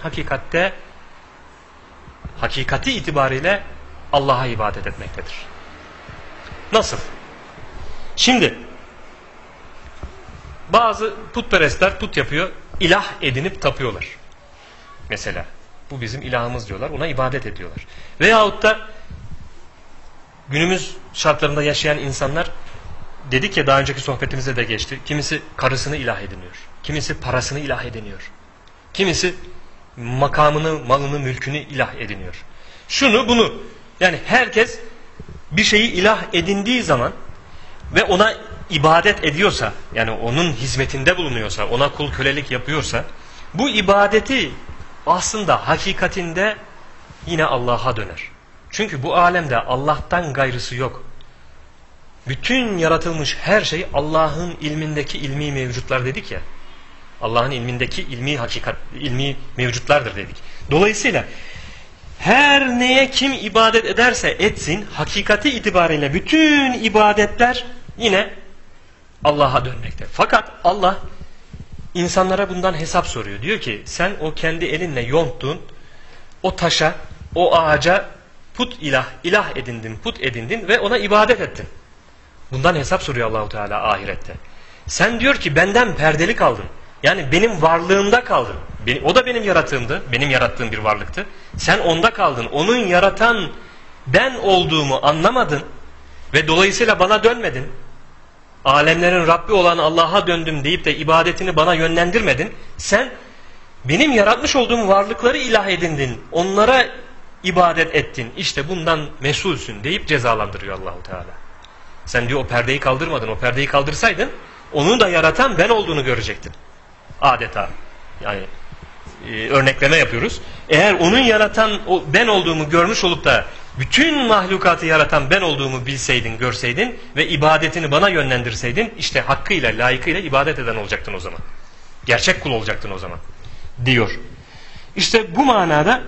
hakikati itibariyle Allah'a ibadet etmektedir. Nasıl? Şimdi bazı putperestler put yapıyor, ilah edinip tapıyorlar. Mesela bu bizim ilahımız diyorlar, ona ibadet ediyorlar. Veyahut da günümüz şartlarında yaşayan insanlar, dedik ya daha önceki sohbetimizde de geçti, kimisi karısını ilah ediniyor, kimisi parasını ilah ediniyor, kimisi makamını, malını, mülkünü ilah ediniyor. Şunu bunu, yani herkes bir şeyi ilah edindiği zaman ve ona ibadet ediyorsa, yani onun hizmetinde bulunuyorsa, ona kul kölelik yapıyorsa, bu ibadeti aslında hakikatinde yine Allah'a döner. Çünkü bu alemde Allah'tan gayrısı yok. Bütün yaratılmış her şey Allah'ın ilmindeki ilmi mevcutlar dedik ya. Allah'ın ilmindeki ilmi mevcutlardır dedik. Dolayısıyla her neye kim ibadet ederse etsin, hakikati itibariyle bütün ibadetler yine Allah'a dönmekte. Fakat Allah insanlara bundan hesap soruyor. Diyor ki sen o kendi elinle yonttuğun o taşa, o ağaca ilah edindin, put edindin ve ona ibadet ettin. Bundan hesap soruyor Allahu Teala ahirette. Sen diyor ki benden perdeli kaldın. Yani benim varlığımda kaldın. O da benim yarattığımdı. Benim yarattığım bir varlıktı. Sen onda kaldın. Onun yaratan ben olduğumu anlamadın. Ve dolayısıyla bana dönmedin. Alemlerin Rabbi olan Allah'a döndüm deyip de ibadetini bana yönlendirmedin. Sen benim yaratmış olduğum varlıkları ilah edindin. Onlara ibadet ettin. İşte bundan mesulsün deyip cezalandırıyor Allahu Teala. Sen diyor o perdeyi kaldırmadın. O perdeyi kaldırsaydın onu da yaratan ben olduğunu görecektin. Adeta. Yani örnekleme yapıyoruz. Eğer onun yaratan ben olduğumu görmüş olup da bütün mahlukatı yaratan ben olduğumu bilseydin, görseydin ve ibadetini bana yönlendirseydin, işte hakkıyla, layıkıyla ibadet eden olacaktın o zaman. Gerçek kul olacaktın o zaman. Diyor. İşte bu manada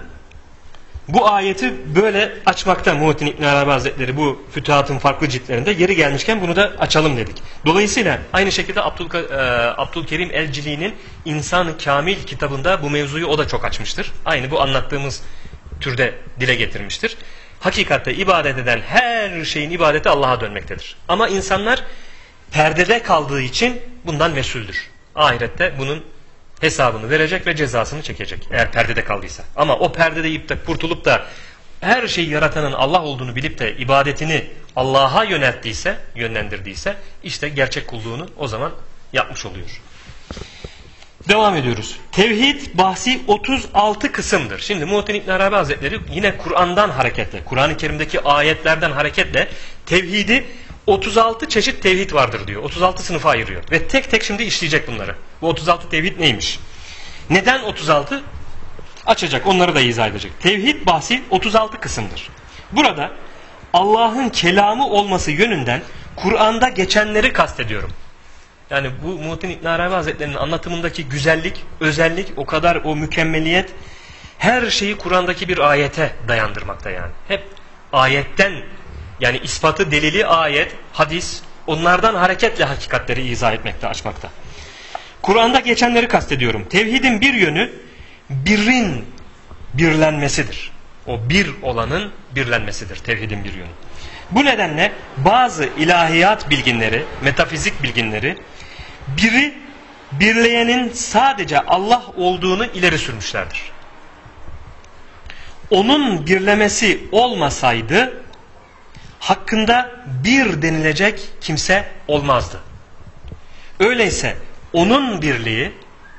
bu ayeti böyle açmakta Muhittin İbn Arabi Hazretleri bu Fütuhat'ın farklı ciltlerinde, yeri gelmişken bunu da açalım dedik. Dolayısıyla aynı şekilde Abdülkerim El-Cili'nin İnsan-ı Kamil kitabında bu mevzuyu o da çok açmıştır. Aynı bu anlattığımız türde dile getirmiştir. Hakikatte ibadet eden her şeyin ibadeti Allah'a dönmektedir. Ama insanlar perdede kaldığı için bundan mesuldür. Ahirette bunun hesabını verecek ve cezasını çekecek. Eğer perdede kaldıysa. Ama o perdede yiyip de kurtulup da her şeyi yaratanın Allah olduğunu bilip de ibadetini Allah'a yönlendirdiyse işte gerçek kulluğunu o zaman yapmış oluyor. Devam ediyoruz. Tevhid bahsi 36 kısımdır. Şimdi Muhittin İbn Arabi Hazretleri yine Kur'an'dan hareketle, Kur'an-ı Kerim'deki ayetlerden hareketle tevhidi 36 çeşit tevhid vardır diyor. 36 sınıfa ayırıyor. Ve tek tek şimdi işleyecek bunları. Bu 36 tevhid neymiş? Neden 36? Açacak, onları da izah edecek. Tevhid bahsi 36 kısımdır. Burada Allah'ın kelamı olması yönünden Kur'an'da geçenleri kastediyorum. Yani bu Muhittin İbn Arabi Hazretleri'nin anlatımındaki güzellik, özellik, o kadar o mükemmeliyet, her şeyi Kur'an'daki bir ayete dayandırmakta yani. Hep ayetten, yani ispatı, delili ayet, hadis, onlardan hareketle hakikatleri izah etmekte, açmakta. Kur'an'da geçenleri kastediyorum. Tevhidin bir yönü birin birlenmesidir. O bir olanın birlenmesidir tevhidin bir yönü. Bu nedenle bazı ilahiyat bilginleri, metafizik bilginleri biri birleyenin sadece Allah olduğunu ileri sürmüşlerdir. Onun birlemesi olmasaydı hakkında bir denilecek kimse olmazdı. Öyleyse onun birliği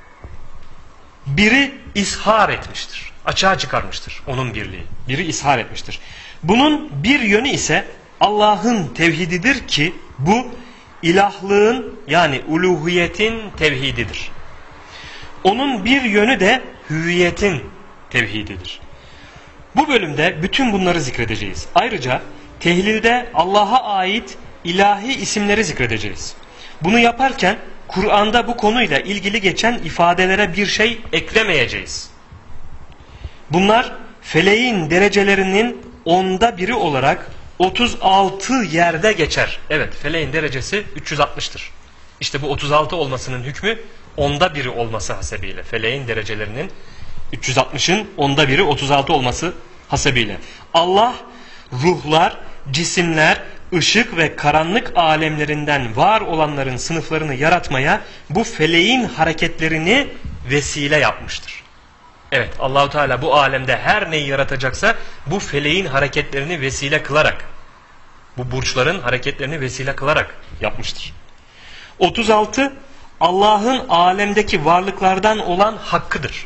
biri ishar etmiştir. Açığa çıkarmıştır onun birliği. Biri ishar etmiştir. Bunun bir yönü ise Allah'ın tevhididir ki bu ilahlığın yani uluhiyetin tevhididir. Onun bir yönü de hüviyetin tevhididir. Bu bölümde bütün bunları zikredeceğiz. Ayrıca tehlilde Allah'a ait ilahi isimleri zikredeceğiz. Bunu yaparken Kur'an'da bu konuyla ilgili geçen ifadelere bir şey eklemeyeceğiz. Bunlar feleğin derecelerinin 10'da biri olarak 36 yerde geçer. Evet, feleğin derecesi 360'tır. İşte bu 36 olmasının hükmü 10'da biri olması hasebiyle. Feleğin derecelerinin 360'ın 10'da biri 36 olması hasebiyle. Allah ruhlar, cisimler, ışık ve karanlık alemlerinden var olanların sınıflarını yaratmaya bu feleğin hareketlerini vesile yapmıştır. Evet, Allahu Teala bu alemde her neyi yaratacaksa bu feleğin hareketlerini vesile kılarak, bu burçların hareketlerini vesile kılarak yapmıştır. 36 Allah'ın alemdeki varlıklardan olan hakkıdır.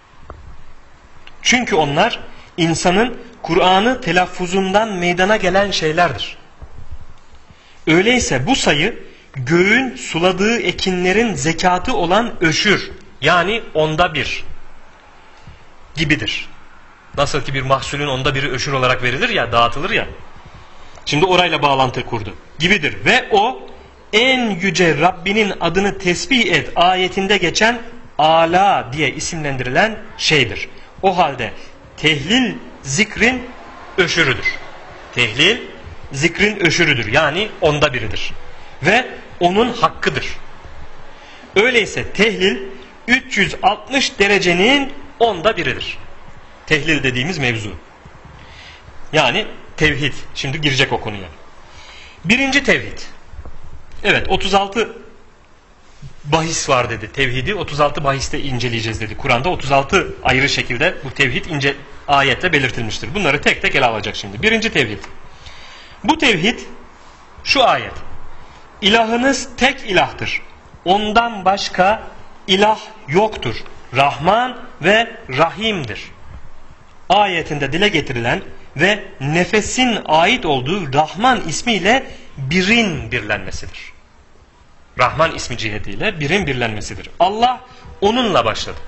Çünkü onlar insanın Kur'an'ı telaffuzundan meydana gelen şeylerdir. Öyleyse bu sayı göğün suladığı ekinlerin zekatı olan öşür, yani 10'da bir gibidir. Nasıl ki bir mahsulün 10'da biri öşür olarak verilir ya, dağıtılır ya. Şimdi orayla bağlantı kurdu. Gibidir ve o en yüce Rabbinin adını tesbih et ayetinde geçen ala diye isimlendirilen şeydir. O halde tehlil zikrin öşürüdür. Tehlil zikrin öşürüdür. Yani 10'da biridir. Ve onun hakkıdır. Öyleyse tehlil 360 derecenin 10'da biridir. Tehlil dediğimiz mevzu. Yani tevhid. Şimdi girecek o konuya. Birinci tevhid. Evet, 36 bahis var dedi. Tevhidi 36 bahiste inceleyeceğiz dedi. Kur'an'da 36 ayrı şekilde bu tevhid ayette belirtilmiştir. Bunları tek tek ele alacak şimdi. Birinci tevhid. Bu tevhid şu ayet. İlahınız tek ilahtır. Ondan başka ilah yoktur. Rahman ve Rahim'dir. Ayetinde dile getirilen ve nefesin ait olduğu Rahman ismiyle birin birlenmesidir. Rahman ismi cihetiyle birin birlenmesidir. Allah onunla başladı.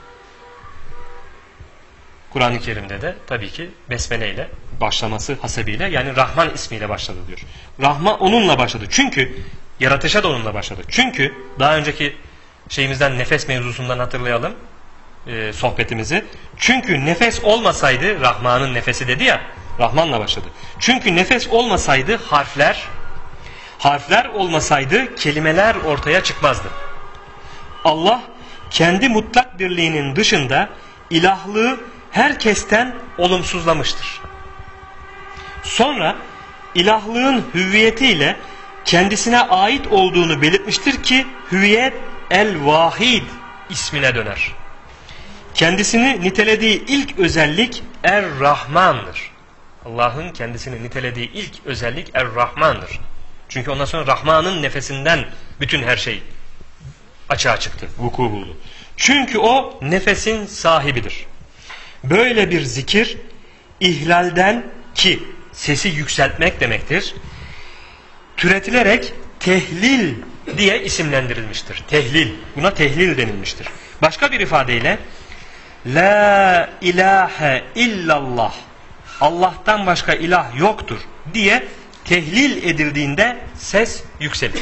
Kur'an-ı Kerim'de de tabii ki besmele ile başlaması hasebiyle, yani Rahman ismiyle başladı diyor. Rahman onunla başladı. Çünkü yaratışa da onunla başladı. Çünkü daha önceki şeyimizden, nefes mevzusundan hatırlayalım sohbetimizi. Çünkü nefes olmasaydı, Rahman'ın nefesi dedi ya, Rahman'la başladı. Çünkü nefes olmasaydı harfler olmasaydı kelimeler ortaya çıkmazdı. Allah kendi mutlak birliğinin dışında ilahlığı herkesten olumsuzlamıştır. Sonra ilahlığın hüviyetiyle kendisine ait olduğunu belirtmiştir ki hüviyet el-vahid ismine döner. Kendisini nitelediği ilk özellik Er-Rahman'dır. Allah'ın kendisini nitelediği ilk özellik Er-Rahman'dır. Çünkü ondan sonra Rahman'ın nefesinden bütün her şey açığa çıktı, vuku buldu. Çünkü o nefesin sahibidir. Böyle bir zikir ihlalden, ki sesi yükseltmek demektir, türetilerek tehlil diye isimlendirilmiştir. Tehlil. Buna tehlil denilmiştir. Başka bir ifadeyle La ilahe illallah, Allah'tan başka ilah yoktur diye tehlil edildiğinde ses yükselir.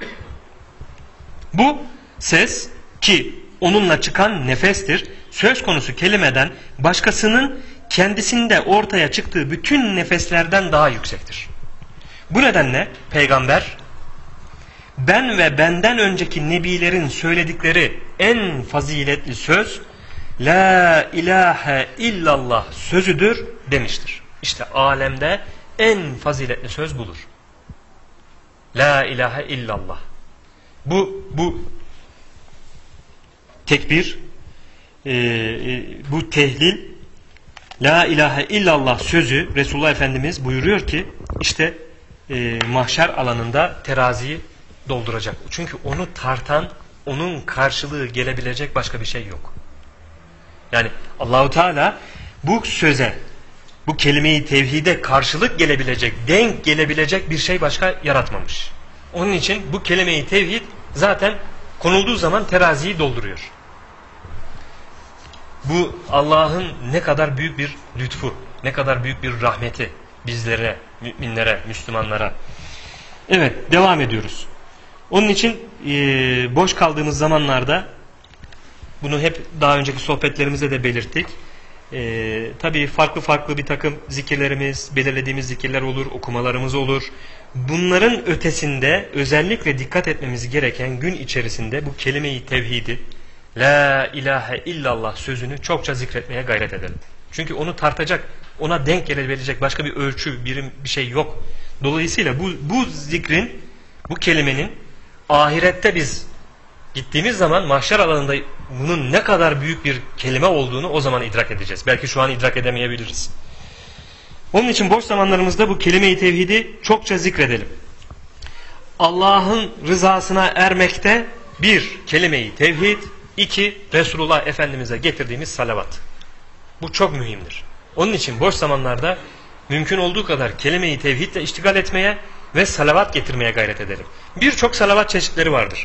Bu ses ki onunla çıkan nefestir, söz konusu kelimeden başkasının kendisinde ortaya çıktığı bütün nefeslerden daha yüksektir. Bu nedenle peygamber ben ve benden önceki nebilerin söyledikleri en faziletli söz La ilahe illallah sözüdür demiştir. İşte alemde en faziletli söz budur. La ilahe illallah. Bu tekbir, bu tehlil, La ilahe illallah sözü Resulullah Efendimiz buyuruyor ki işte mahşer alanında teraziyi dolduracak. Çünkü onu tartan, onun karşılığı gelebilecek başka bir şey yok. Yani Allahu Teala bu söze, bu kelime-i tevhide karşılık gelebilecek, denk gelebilecek bir şey başka yaratmamış. Onun için bu kelime-i tevhid zaten konulduğu zaman teraziyi dolduruyor. Bu Allah'ın ne kadar büyük bir lütfu, ne kadar büyük bir rahmeti bizlere, müminlere, Müslümanlara. Evet, devam ediyoruz. Onun için boş kaldığımız zamanlarda bunu hep daha önceki sohbetlerimizde de belirttik. Tabii farklı bir takım zikirlerimiz, belirlediğimiz zikirler olur, okumalarımız olur. Bunların ötesinde özellikle dikkat etmemiz gereken gün içerisinde bu kelime-i tevhidi, La ilahe illallah sözünü çokça zikretmeye gayret edelim. Çünkü onu tartacak, ona denk gelebilecek başka bir ölçü, birim bir şey yok. Dolayısıyla bu zikrin, bu kelimenin ahirette biz gittiğimiz zaman mahşer alanında bunun ne kadar büyük bir kelime olduğunu o zaman idrak edeceğiz. Belki şu an idrak edemeyebiliriz. Onun için boş zamanlarımızda bu kelime-i tevhidi çokça zikredelim. Allah'ın rızasına ermekte bir, kelime-i tevhid, iki, Resulullah Efendimiz'e getirdiğimiz salavat. Bu çok mühimdir. Onun için boş zamanlarda mümkün olduğu kadar kelime-i tevhidle iştigal etmeye ve salavat getirmeye gayret edelim. Birçok salavat çeşitleri vardır.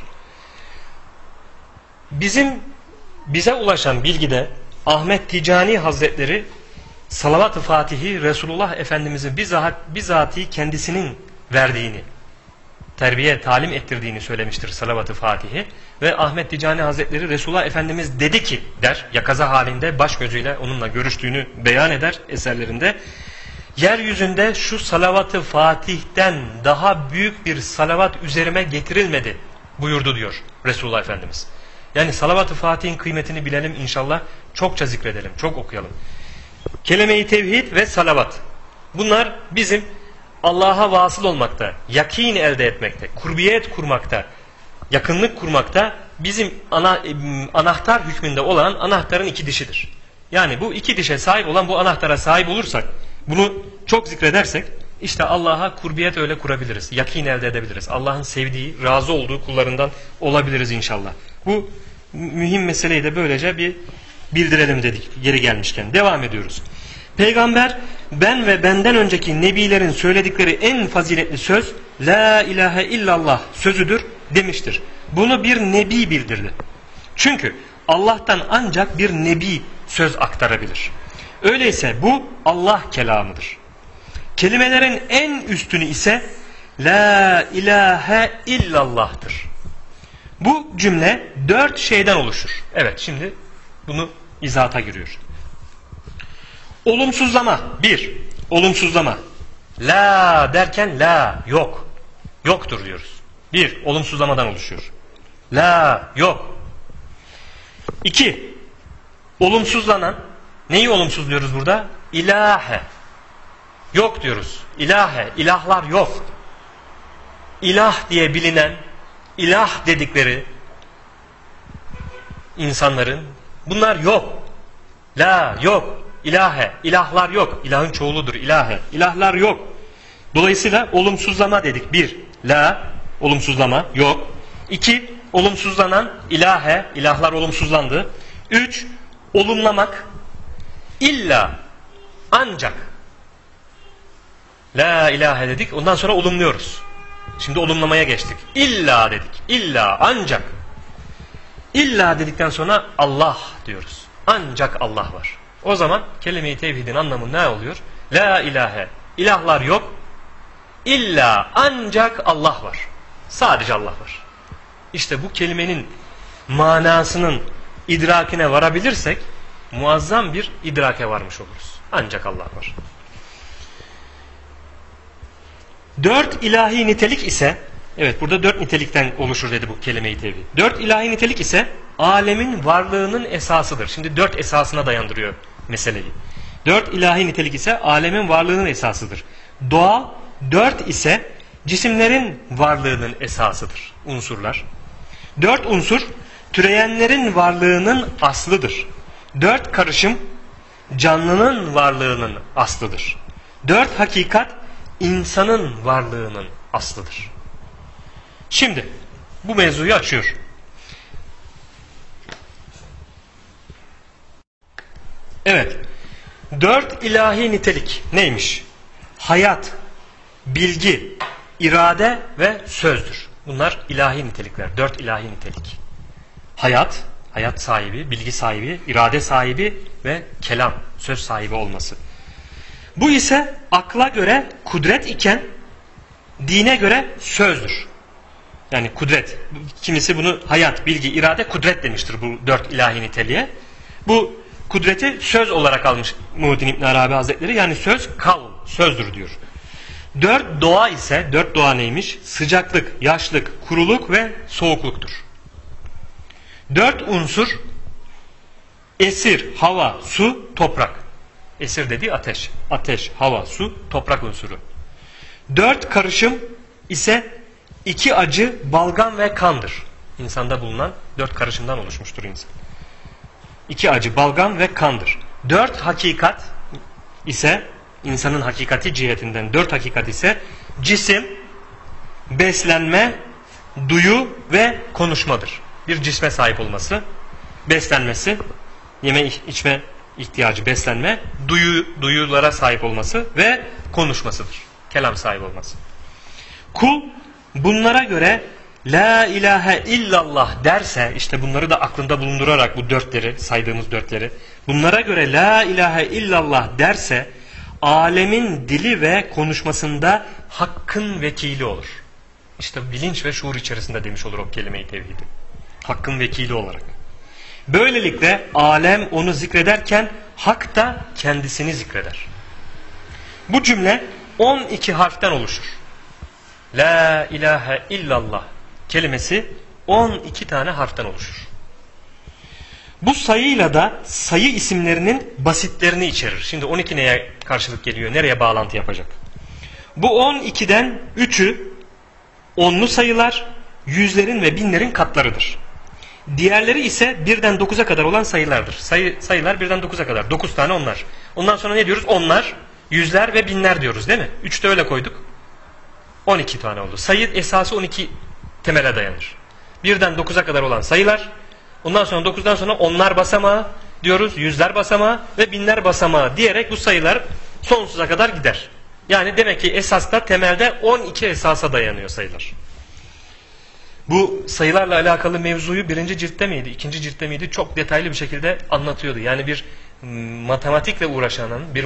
Bize ulaşan bilgide Ahmet Ticani Hazretleri Salavat-ı Fatih'i Resulullah Efendimiz'in bizatihi kendisinin verdiğini, terbiye, talim ettirdiğini söylemiştir Salavat-ı Fatih'i. Ve Ahmet Ticani Hazretleri Resulullah Efendimiz dedi ki der, yakaza halinde baş gözüyle onunla görüştüğünü beyan eder eserlerinde. Yeryüzünde şu Salavat-ı Fatih'ten daha büyük bir salavat üzerime getirilmedi buyurdu diyor Resulullah Efendimiz. Yani Salavat-ı Fatih'in kıymetini bilelim inşallah, çokça zikredelim, çok okuyalım. Kelime-i tevhid ve salavat. Bunlar bizim Allah'a vasıl olmakta, yakin elde etmekte, kurbiyet kurmakta, yakınlık kurmakta bizim anahtar hükmünde olan anahtarın iki dişidir. Yani bu iki dişe sahip olan bu anahtara sahip olursak, bunu çok zikredersek işte Allah'a kurbiyet öyle kurabiliriz, yakin elde edebiliriz. Allah'ın sevdiği, razı olduğu kullarından olabiliriz inşallah. Bu mühim meseleyi de böylece bir bildirelim dedik geri gelmişken. Devam ediyoruz. Peygamber ben ve benden önceki nebilerin söyledikleri en faziletli söz La ilahe illallah sözüdür demiştir. Bunu bir nebi bildirdi. Çünkü Allah'tan ancak bir nebi söz aktarabilir. Öyleyse bu Allah kelamıdır. Kelimelerin en üstünü ise La ilahe illallah'tır. Bu cümle 4 şeyden oluşur. Evet, şimdi bunu izahata giriyor. Olumsuzlama. 1. Olumsuzlama. La derken la yok. Yoktur diyoruz. 1. Olumsuzlamadan oluşuyor. La yok. 2. Olumsuzlanan. Neyi olumsuzluyoruz burada? İlahe. Yok diyoruz. İlahe. İlahlar yok. İlah diye bilinen, ilah dedikleri insanların bunlar yok. La yok. İlahe. İlahlar yok. İlahın çoğuludur. İlahe. İlahlar yok. Dolayısıyla olumsuzlama dedik. 1. La. Olumsuzlama. Yok. 2. Olumsuzlanan. İlahe. İlahlar olumsuzlandı. 3. Olumlamak. İlla. Ancak. La ilahe dedik. Ondan sonra olumluyoruz. Şimdi olumlamaya geçtik. İlla dedik. İlla, ancak. İlla dedikten sonra Allah diyoruz. Ancak Allah var. O zaman kelime-i tevhidin anlamı ne oluyor? La ilahe. İlahlar yok. İlla, ancak Allah var. Sadece Allah var. İşte bu kelimenin manasının idrakine varabilirsek muazzam bir idrake varmış oluruz. Ancak Allah var. 4 ilahi nitelik ise, evet burada 4 nitelikten oluşur dedi bu kelime-i tevhid. 4 ilahi nitelik ise alemin varlığının esasıdır. Şimdi 4 esasına dayandırıyor meseleyi. 4 ilahi nitelik ise alemin varlığının esasıdır. Doğal 4 ise cisimlerin varlığının esasıdır. Unsurlar. 4 unsur türeyenlerin varlığının aslıdır. 4 karışım canlının varlığının aslıdır. 4 hakikat insanın varlığının aslıdır. Şimdi bu mevzuyu açıyor. Evet. 4 ilahi nitelik neymiş? Hayat, bilgi, irade ve sözdür. Bunlar ilahi nitelikler. 4 ilahi nitelik. Hayat, hayat sahibi, bilgi sahibi, irade sahibi ve kelam, söz sahibi olması. Bu ise akla göre kudret iken dine göre sözdür. Yani kudret. Kimisi bunu hayat, bilgi, irade, kudret demiştir bu 4 ilahi niteliğe. Bu kudreti söz olarak almış Muhyiddin İbn Arabi Hazretleri. Yani söz kavl, sözdür diyor. 4 doğa ise, 4 doğa neymiş? Sıcaklık, yaşlık, kuruluk ve soğukluktur. 4 unsur esir, hava, su, toprak. Esir dediği ateş. Ateş, hava, su, toprak unsuru. 4 karışım ise 2 acı, balgam ve kandır. İnsanda bulunan 4 karışımdan oluşmuştur insan. 2 acı, balgam ve kandır. 4 hakikat ise insanın hakikati cihetinden 4 hakikat ise cisim, beslenme, duyu ve konuşmadır. Bir cisme sahip olması, beslenmesi, yeme içme ihtiyacı, beslenme, duyulara sahip olması ve konuşmasıdır. Kelam sahibi olması. Kul bunlara göre la ilahe illallah derse, işte bunları da aklında bulundurarak bu dörtleri, saydığımız dörtleri, bunlara göre la ilahe illallah derse alemin dili ve konuşmasında hakkın vekili olur. İşte bilinç ve şuur içerisinde demiş olur o kelime-i tevhidi. Hakkın vekili olarak. Böylelikle alem onu zikrederken hak da kendisini zikreder. Bu cümle 12 harften oluşur. La ilahe illallah kelimesi 12 tane harften oluşur. Bu sayıyla da sayı isimlerinin basitlerini içerir. Şimdi 12 neye karşılık geliyor? Nereye bağlantı yapacak? Bu 12'den 3'ü onlu sayılar, yüzlerin ve binlerin katlarıdır. Diğerleri ise 1'den 9'a kadar olan sayılardır. Sayılar 1'den 9'a kadar. 9 tane onlar. Ondan sonra ne diyoruz? Onlar, yüzler ve binler diyoruz değil mi? 3 de öyle koyduk. 12 tane oldu. Sayı esası 12 temele dayanır. 1'den 9'a kadar olan sayılar. Ondan sonra 9'dan sonra onlar basamağı diyoruz. Yüzler basamağı ve binler basamağı diyerek bu sayılar sonsuza kadar gider. Yani demek ki esasta temelde 12 esasa dayanıyor sayılar. Bu sayılarla alakalı mevzuyu 1. ciltte miydi, 2. ciltte miydi çok detaylı bir şekilde anlatıyordu. Yani bir matematikle uğraşanın, bir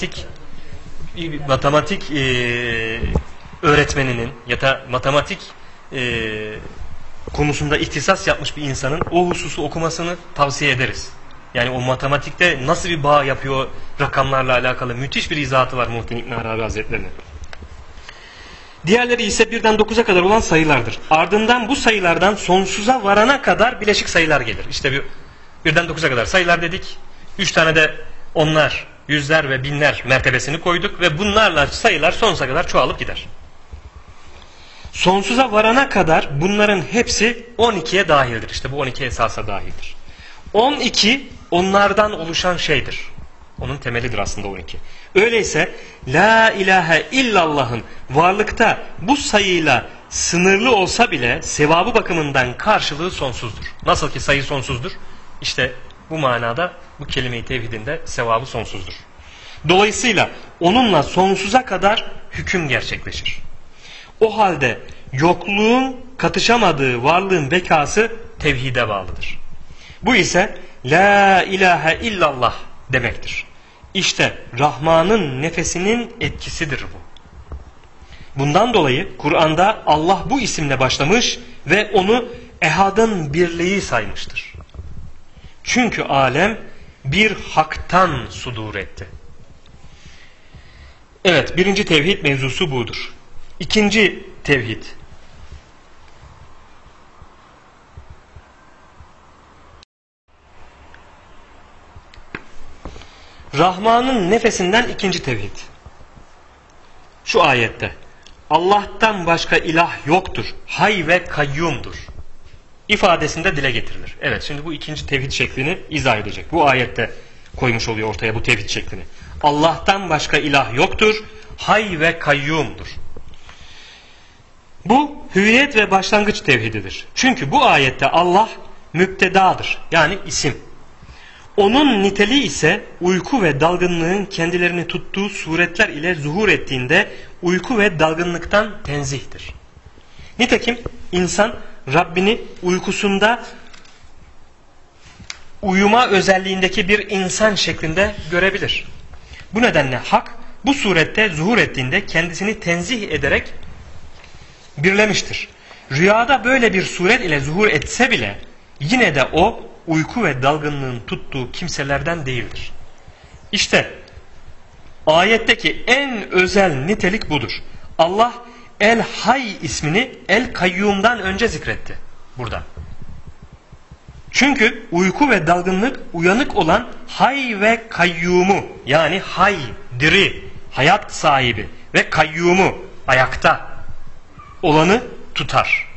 matematik öğretmeninin ya da matematik konusunda ihtisas yapmış bir insanın o hususu okumasını tavsiye ederiz. Yani o matematikte nasıl bir bağ yapıyor rakamlarla alakalı müthiş bir izahatı var Muhyiddin İbn Arabi Hazretleri'nin. Diğerleri ise 1'den 9'a kadar olan sayılardır. Ardından bu sayılardan sonsuza varana kadar bileşik sayılar gelir. İşte 1'den 9'a kadar sayılar dedik. 3 tane de onlar, yüzler ve binler mertebesini koyduk ve bunlarla sayılar sonsuza kadar çoğalıp gider. Sonsuza varana kadar bunların hepsi 12'ye dahildir. İşte bu 12 esasa dahildir. 12 onlardan oluşan şeydir. Onun temelidir aslında 12. Öyleyse la ilahe illallah'ın varlıkta bu sayıyla sınırlı olsa bile sevabı bakımından karşılığı sonsuzdur. Nasıl ki sayı sonsuzdur, işte bu manada bu kelime-i tevhidinde sevabı sonsuzdur. Dolayısıyla onunla sonsuza kadar hüküm gerçekleşir. O halde yokluğun katışamadığı varlığın bekası tevhide bağlıdır. Bu ise la ilahe illallah demektir. İşte Rahman'ın nefesinin etkisidir bu. Bundan dolayı Kur'an'da Allah bu isimle başlamış ve onu ehadın birliği saymıştır. Çünkü alem bir haktan sudur etti. Evet, birinci tevhid mevzusu budur. İkinci tevhid. Rahman'ın nefesinden ikinci tevhid. Şu ayette Allah'tan başka ilah yoktur, hay ve kayyumdur ifadesinde dile getirilir. Evet, şimdi bu ikinci tevhid şeklini izah edecek. Bu ayette koymuş oluyor ortaya bu tevhid şeklini. Allah'tan başka ilah yoktur, hay ve kayyumdur. Bu hüviyet ve başlangıç tevhididir. Çünkü bu ayette Allah müptedadır, yani isim. Onun niteliği ise uyku ve dalgınlığın kendilerini tuttuğu suretler ile zuhur ettiğinde uyku ve dalgınlıktan tenzihtir. Nitekim insan Rabbini uykusunda uyuma özelliğindeki bir insan şeklinde görebilir. Bu nedenle hak bu surette zuhur ettiğinde kendisini tenzih ederek birlemiştir. Rüyada böyle bir suret ile zuhur etse bile yine de o uyku ve dalgınlığın tuttuğu kimselerden değildir. İşte ayetteki en özel nitelik budur. Allah El Hay ismini El Kayyum'dan önce zikretti burada. Çünkü uyku ve dalgınlık uyanık olan Hay ve Kayyum'u, yani Hay, diri, hayat sahibi ve Kayyum'u, ayakta olanı tutar.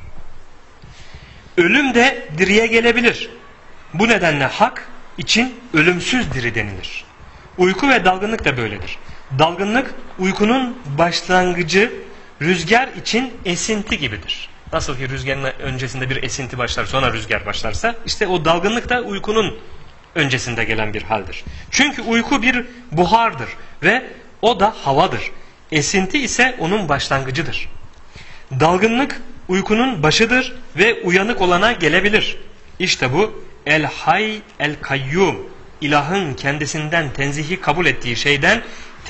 Ölüm de diriye gelebilir. Bu nedenle hak için ölümsüz diri denilir. Uyku ve dalgınlık da böyledir. Dalgınlık uykunun başlangıcı, rüzgar için esinti gibidir. Nasıl ki rüzgarın öncesinde bir esinti başlar, sonra rüzgar başlarsa, işte o dalgınlık da uykunun öncesinde gelen bir haldir. Çünkü uyku bir buhardır ve o da havadır. Esinti ise onun başlangıcıdır. Dalgınlık uykunun başıdır ve uyanık olana gelebilir. İşte bu El Hay El Kayyum, ilahın kendisinden tenzihi kabul ettiği şeyden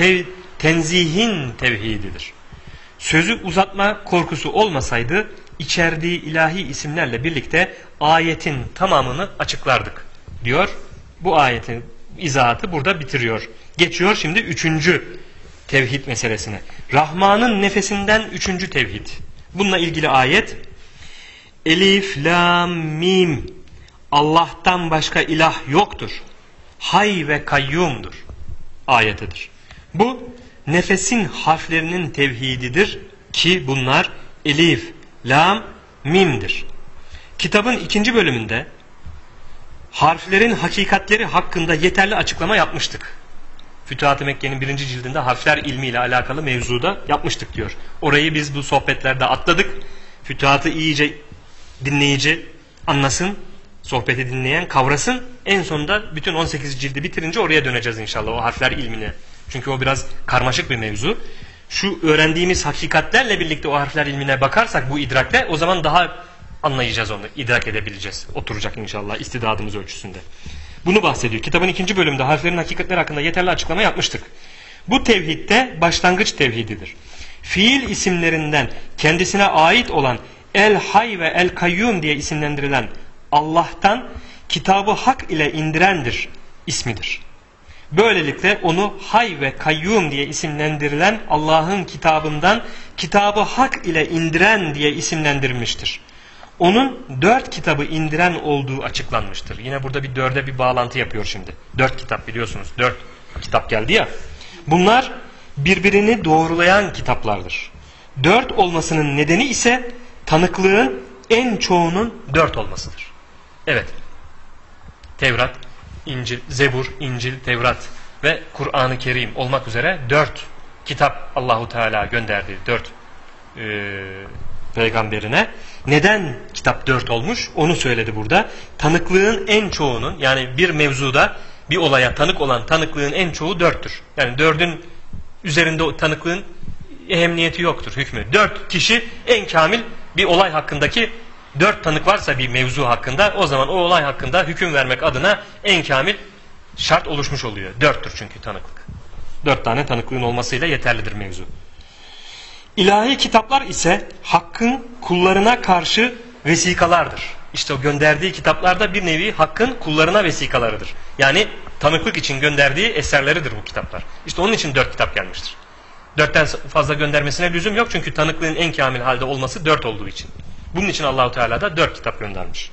tenzihin tevhididir. Sözü uzatma korkusu olmasaydı içerdiği ilahi isimlerle birlikte ayetin tamamını açıklardık diyor. Bu ayetin izahatı burada bitiriyor. Geçiyor şimdi üçüncü tevhid meselesine. Rahman'ın nefesinden üçüncü tevhid. Bununla ilgili ayet Elif, Lam, Mim, Allah'tan başka ilah yoktur, hay ve kayyumdur ayetidir. Bu nefesin harflerinin tevhididir ki bunlar Elif, Lam, Mim'dir. Kitabın ikinci bölümünde harflerin hakikatleri hakkında yeterli açıklama yapmıştık. Fütuhat-ı Mekke'nin 1. cildinde harfler ilmiyle alakalı mevzuda yapmıştık diyor. Orayı biz bu sohbetlerde atladık. Fütuhatı iyice dinleyici anlasın, sohbeti dinleyen kavrasın. En sonunda bütün 18 cildi bitirince oraya döneceğiz inşallah, o harfler ilmine. Çünkü o biraz karmaşık bir mevzu. Şu öğrendiğimiz hakikatlerle birlikte o harfler ilmine bakarsak bu idrakte, o zaman daha anlayacağız onu, idrak edebileceğiz. Oturacak inşallah istidadımız ölçüsünde. Bunu bahsediyor. Kitabın 2. bölümünde harflerin hakikatleri hakkında yeterli açıklama yapmıştık. Bu tevhidde başlangıç tevhididir. Fiil isimlerinden kendisine ait olan El Hay ve El Kayyum diye isimlendirilen Allah'tan kitabı hak ile indirendir ismidir. Böylelikle onu Hay ve Kayyum diye isimlendirilen Allah'ın kitabından kitabı hak ile indiren diye isimlendirmiştir. Onun 4 kitabı indiren olduğu açıklanmıştır. Yine burada bir 4'e bir bağlantı yapıyor şimdi. 4 kitap biliyorsunuz. 4 kitap geldi ya. Bunlar birbirini doğrulayan kitaplardır. 4 olmasının nedeni ise tanıklığın en çoğunun 4 olmasıdır. Evet. Tevrat, İncil, Zebur, İncil, Tevrat ve Kur'an-ı Kerim olmak üzere 4 kitap Allahu Teala gönderdi 4 peygamberine. Neden kitap 4 olmuş? Onu söyledi burada. Tanıklığın en çoğunun, yani bir mevzuda bir olaya tanık olan tanıklığın en çoğu 4'tür. Yani 4'ün üzerinde o tanıklığın ehemmiyeti yoktur hükmü. 4 kişi en kamil bir olay hakkındaki 4 tanık varsa bir mevzu hakkında, o zaman o olay hakkında hüküm vermek adına en kamil şart oluşmuş oluyor. 4'tür çünkü tanıklık. 4 tane tanıklığın olmasıyla yeterlidir mevzu. İlahi kitaplar ise Hakk'ın kullarına karşı vesikalardır. İşte o gönderdiği kitaplarda bir nevi Hakk'ın kullarına vesikalarıdır. Yani tanıklık için gönderdiği eserleridir bu kitaplar. İşte onun için 4 kitap gelmiştir. 4'ten fazla göndermesine lüzum yok çünkü tanıklığın en kamil halde olması 4 olduğu için. Bunun için Allahu Teala da 4 kitap göndermiş.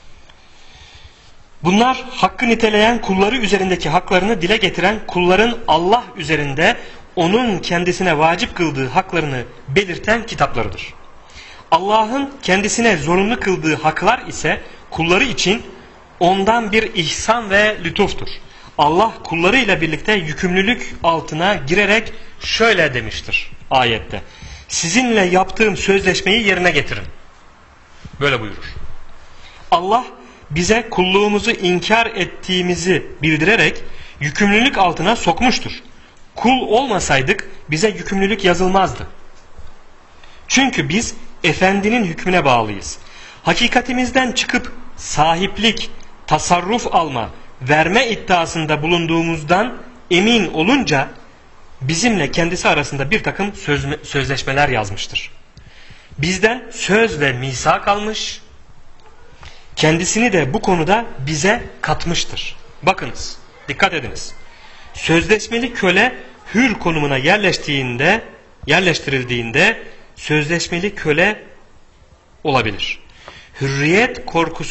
Bunlar Hakk'ı niteleyen, kulları üzerindeki haklarını dile getiren, kulların Allah üzerinde onun kendisine vacip kıldığı haklarını belirten kitaplarıdır. Allah'ın kendisine zorunlu kıldığı haklar ise kulları için ondan bir ihsan ve lütuftur. Allah kullarıyla birlikte yükümlülük altına girerek şöyle demiştir ayette: sizinle yaptığım sözleşmeyi yerine getirin. Böyle buyurur. Allah bize kulluğumuzu inkar ettiğimizi bildirerek yükümlülük altına sokmuştur. Kul olmasaydık bize yükümlülük yazılmazdı. Çünkü biz efendinin hükmüne bağlıyız. Hakikatimizden çıkıp sahiplik, tasarruf alma, verme iddiasında bulunduğumuzdan emin olunca bizimle kendisi arasında bir takım sözleşmeler yazmıştır. Bizden söz ve misak almış, kendisini de bu konuda bize katmıştır. Bakınız, dikkat ediniz. Sözleşmeli köle hür konumuna yerleştirildiğinde sözleşmeli köle olabilir. Hürriyet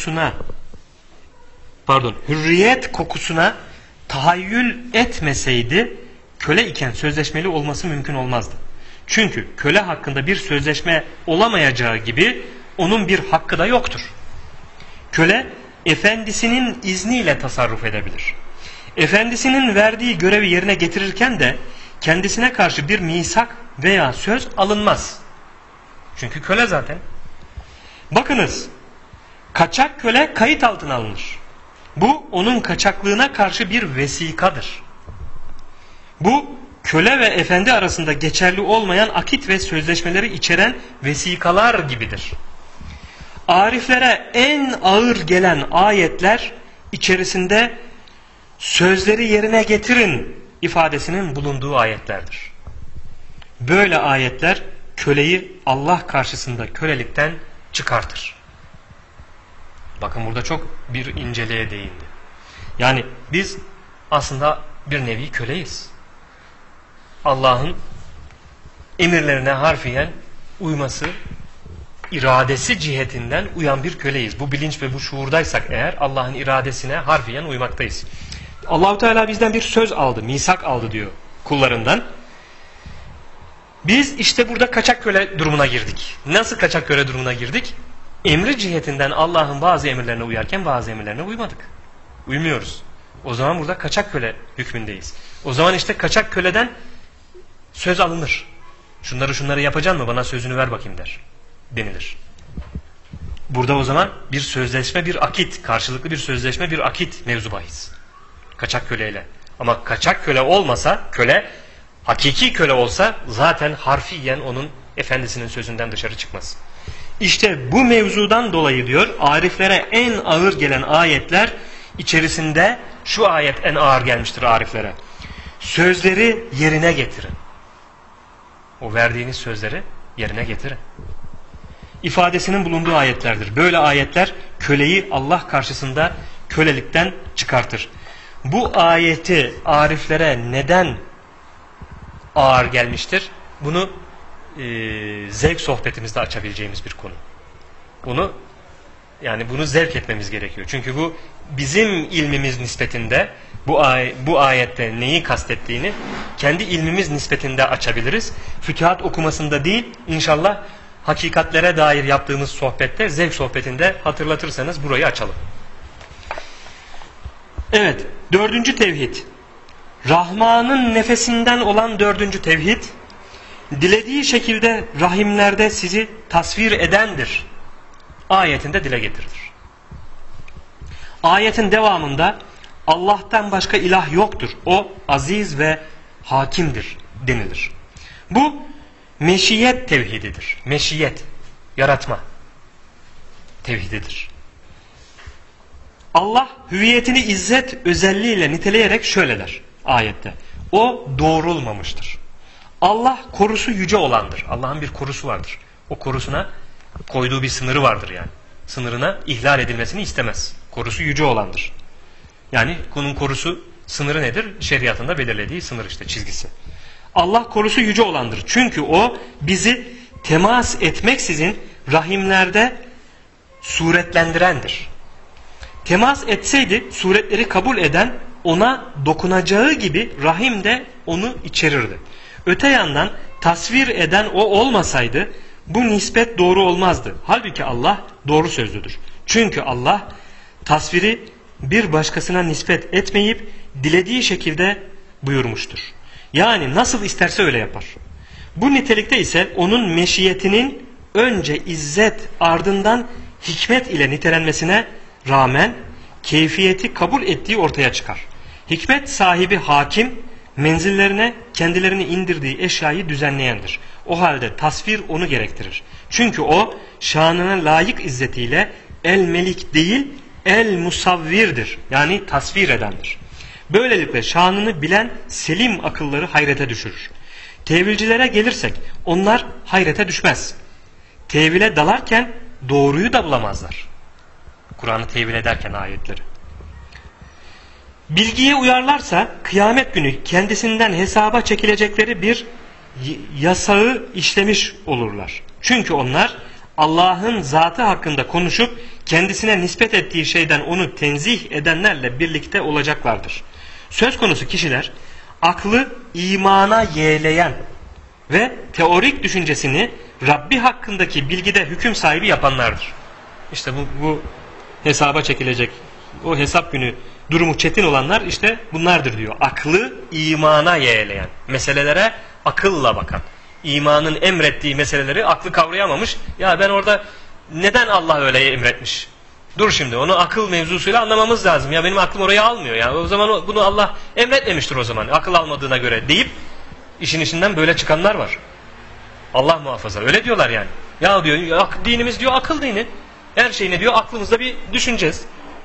kokusuna tahayyül etmeseydi köle iken sözleşmeli olması mümkün olmazdı. Çünkü köle hakkında bir sözleşme olamayacağı gibi onun bir hakkı da yoktur. Köle efendisinin izniyle tasarruf edebilir. Efendisinin verdiği görevi yerine getirirken de kendisine karşı bir misak veya söz alınmaz. Çünkü köle zaten. Bakınız, kaçak köle kayıt altına alınır. Bu onun kaçaklığına karşı bir vesikadır. Bu köle ve efendi arasında geçerli olmayan akit ve sözleşmeleri içeren vesikalar gibidir. Ariflere en ağır gelen ayetler içerisinde sözleri yerine getirin ifadesinin bulunduğu ayetlerdir. Böyle ayetler köleyi Allah karşısında kölelikten çıkartır. Bakın burada çok bir inceliğe değindi. Yani biz aslında bir nevi köleyiz. Allah'ın emirlerine harfiyen uyması, iradesi cihetinden uyan bir köleyiz. Bu bilinç ve bu şuurdaysak eğer Allah'ın iradesine harfiyen uymaktayız. Allah-u Teala bizden bir söz aldı, misak aldı diyor kullarından. Biz işte burada kaçak köle durumuna girdik. Nasıl kaçak köle durumuna girdik? Emri cihetinden Allah'ın bazı emirlerine uyarken bazı emirlerine uymadık. Uymuyoruz. O zaman burada kaçak köle hükmündeyiz. O zaman işte kaçak köleden söz alınır. Şunları yapacaksın mı? Bana sözünü ver bakayım denilir. Burada o zaman bir sözleşme, bir akit, karşılıklı bir sözleşme, bir akit mevzu bahis. Kaçak köleyle. Ama kaçak köle olmasa, köle hakiki köle olsa zaten harfiyen onun efendisinin sözünden dışarı çıkmaz. İşte bu mevzudan dolayı diyor, ariflere en ağır gelen ayetler içerisinde şu ayet en ağır gelmiştir ariflere. Sözleri yerine getirin. O verdiğiniz sözleri yerine getirin ifadesinin bulunduğu ayetlerdir. Böyle ayetler köleyi Allah karşısında kölelikten çıkartır. Bu ayeti ariflere neden ağır gelmiştir? Bunu zevk sohbetimizde açabileceğimiz bir konu. Bunu zevk etmemiz gerekiyor. Çünkü bu bizim ilmimiz nispetinde bu ayette neyi kastettiğini kendi ilmimiz nispetinde açabiliriz. Fütühat okumasında değil, inşallah hakikatlere dair yaptığımız sohbette, zevk sohbetinde hatırlatırsanız burayı açalım. Evet, 4. tevhid. Rahman'ın nefesinden olan 4. tevhid, dilediği şekilde rahimlerde sizi tasvir edendir ayetinde dile getirilir. Ayetin devamında Allah'tan başka ilah yoktur, o aziz ve hakimdir denilir. Bu meşiyet tevhididir. Meşiyet, yaratma tevhididir. Allah hüviyetini izzet özelliğiyle niteleyerek şöyle der ayette. O doğrulmamıştır. Allah korusu yüce olandır. Allah'ın bir korusu vardır. O korusuna koyduğu bir sınırı vardır yani. Sınırına ihlal edilmesini istemez. Korusu yüce olandır. Yani bunun korusu, sınırı nedir? Şeriatında belirlediği sınır işte, çizgisi. Allah korusu yüce olandır. Çünkü o bizi temas etmeksizin rahimlerde suretlendirendir. Temas etseydi suretleri kabul eden ona dokunacağı gibi rahim de onu içerirdi. Öte yandan tasvir eden o olmasaydı bu nispet doğru olmazdı. Halbuki Allah doğru sözlüdür. Çünkü Allah tasviri bir başkasına nispet etmeyip dilediği şekilde buyurmuştur. Yani nasıl isterse öyle yapar. Bu nitelikte ise onun meşiyetinin önce izzet ardından hikmet ile nitelenmesine rağmen keyfiyeti kabul ettiği ortaya çıkar. Hikmet sahibi hakim, menzillerine kendilerini indirdiği eşyayı düzenleyendir. O halde tasvir onu gerektirir. Çünkü o şanına layık izzetiyle el-melik değil el-musavvirdir. Yani tasvir edendir. Böylelikle şanını bilen selim akılları hayrete düşürür. Tevilcilere gelirsek onlar hayrete düşmez. Tevile dalarken doğruyu da bulamazlar. Kur'an'ı tevil ederken ayetleri. Bilgiye uyarlarsa kıyamet günü kendisinden hesaba çekilecekleri bir yasağı işlemiş olurlar. Çünkü onlar Allah'ın zatı hakkında konuşup kendisine nispet ettiği şeyden onu tenzih edenlerle birlikte olacaklardır. Söz konusu kişiler aklı imana yeğleyen ve teorik düşüncesini Rabbi hakkındaki bilgide hüküm sahibi yapanlardır. İşte bu hesaba çekilecek, o hesap günü durumu çetin olanlar işte bunlardır diyor. Aklı imana yeğleyen, meselelere akılla bakan, imanın emrettiği meseleleri aklı kavrayamamış. Ya ben orada neden Allah öyle emretmiş? Dur şimdi onu akıl mevzusuyla anlamamız lazım. Ya benim aklım oraya almıyor. Ya o zaman bunu Allah emretmemiştir o zaman. Akıl almadığına göre deyip işin içinden böyle çıkanlar var. Allah muhafaza. Öyle diyorlar yani. Ya diyor dinimiz diyor akıl dini. Her şeyini diyor aklımızda bir düşüneceğiz.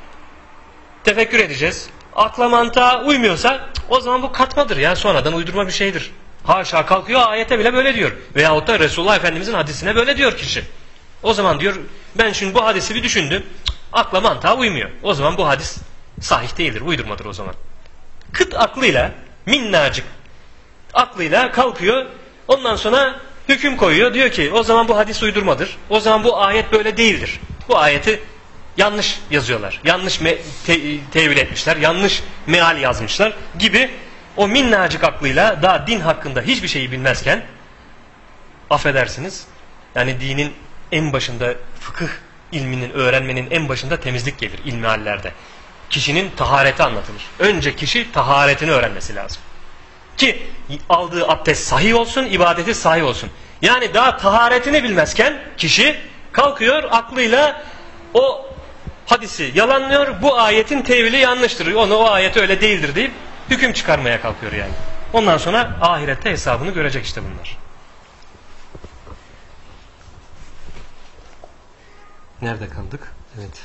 Tefekkür edeceğiz. Akla mantığa uymuyorsa o zaman bu katmadır. Yani sonradan uydurma bir şeydir. Haşa kalkıyor ayete bile böyle diyor. Veyahut da Resulullah Efendimizin hadisine böyle diyor kişi. O zaman diyor ben şimdi bu hadisi bir düşündüm. Akla mantığa uymuyor. O zaman bu hadis sahih değildir, uydurmadır o zaman. Kıt aklıyla, minnacık aklıyla kalkıyor. Ondan sonra hüküm koyuyor. Diyor ki o zaman bu hadis uydurmadır. O zaman bu ayet böyle değildir. Bu ayeti yanlış yazıyorlar. Yanlış tevil etmişler. Yanlış meal yazmışlar gibi o minnacık aklıyla daha din hakkında hiçbir şeyi bilmezken affedersiniz yani dinin en başında fıkıh ilminin öğrenmenin en başında temizlik gelir ilmihallerde. Kişinin tahareti anlatılır. Önce kişi taharetini öğrenmesi lazım. Ki aldığı abdest sahih olsun, ibadeti sahih olsun. Yani daha taharetini bilmezken kişi kalkıyor aklıyla o hadisi yalanlıyor, bu ayetin tevili yanlıştır. O ayet öyle değildir deyip hüküm çıkarmaya kalkıyor yani. Ondan sonra ahirette hesabını görecek işte bunlar. Nerede kaldık? Evet.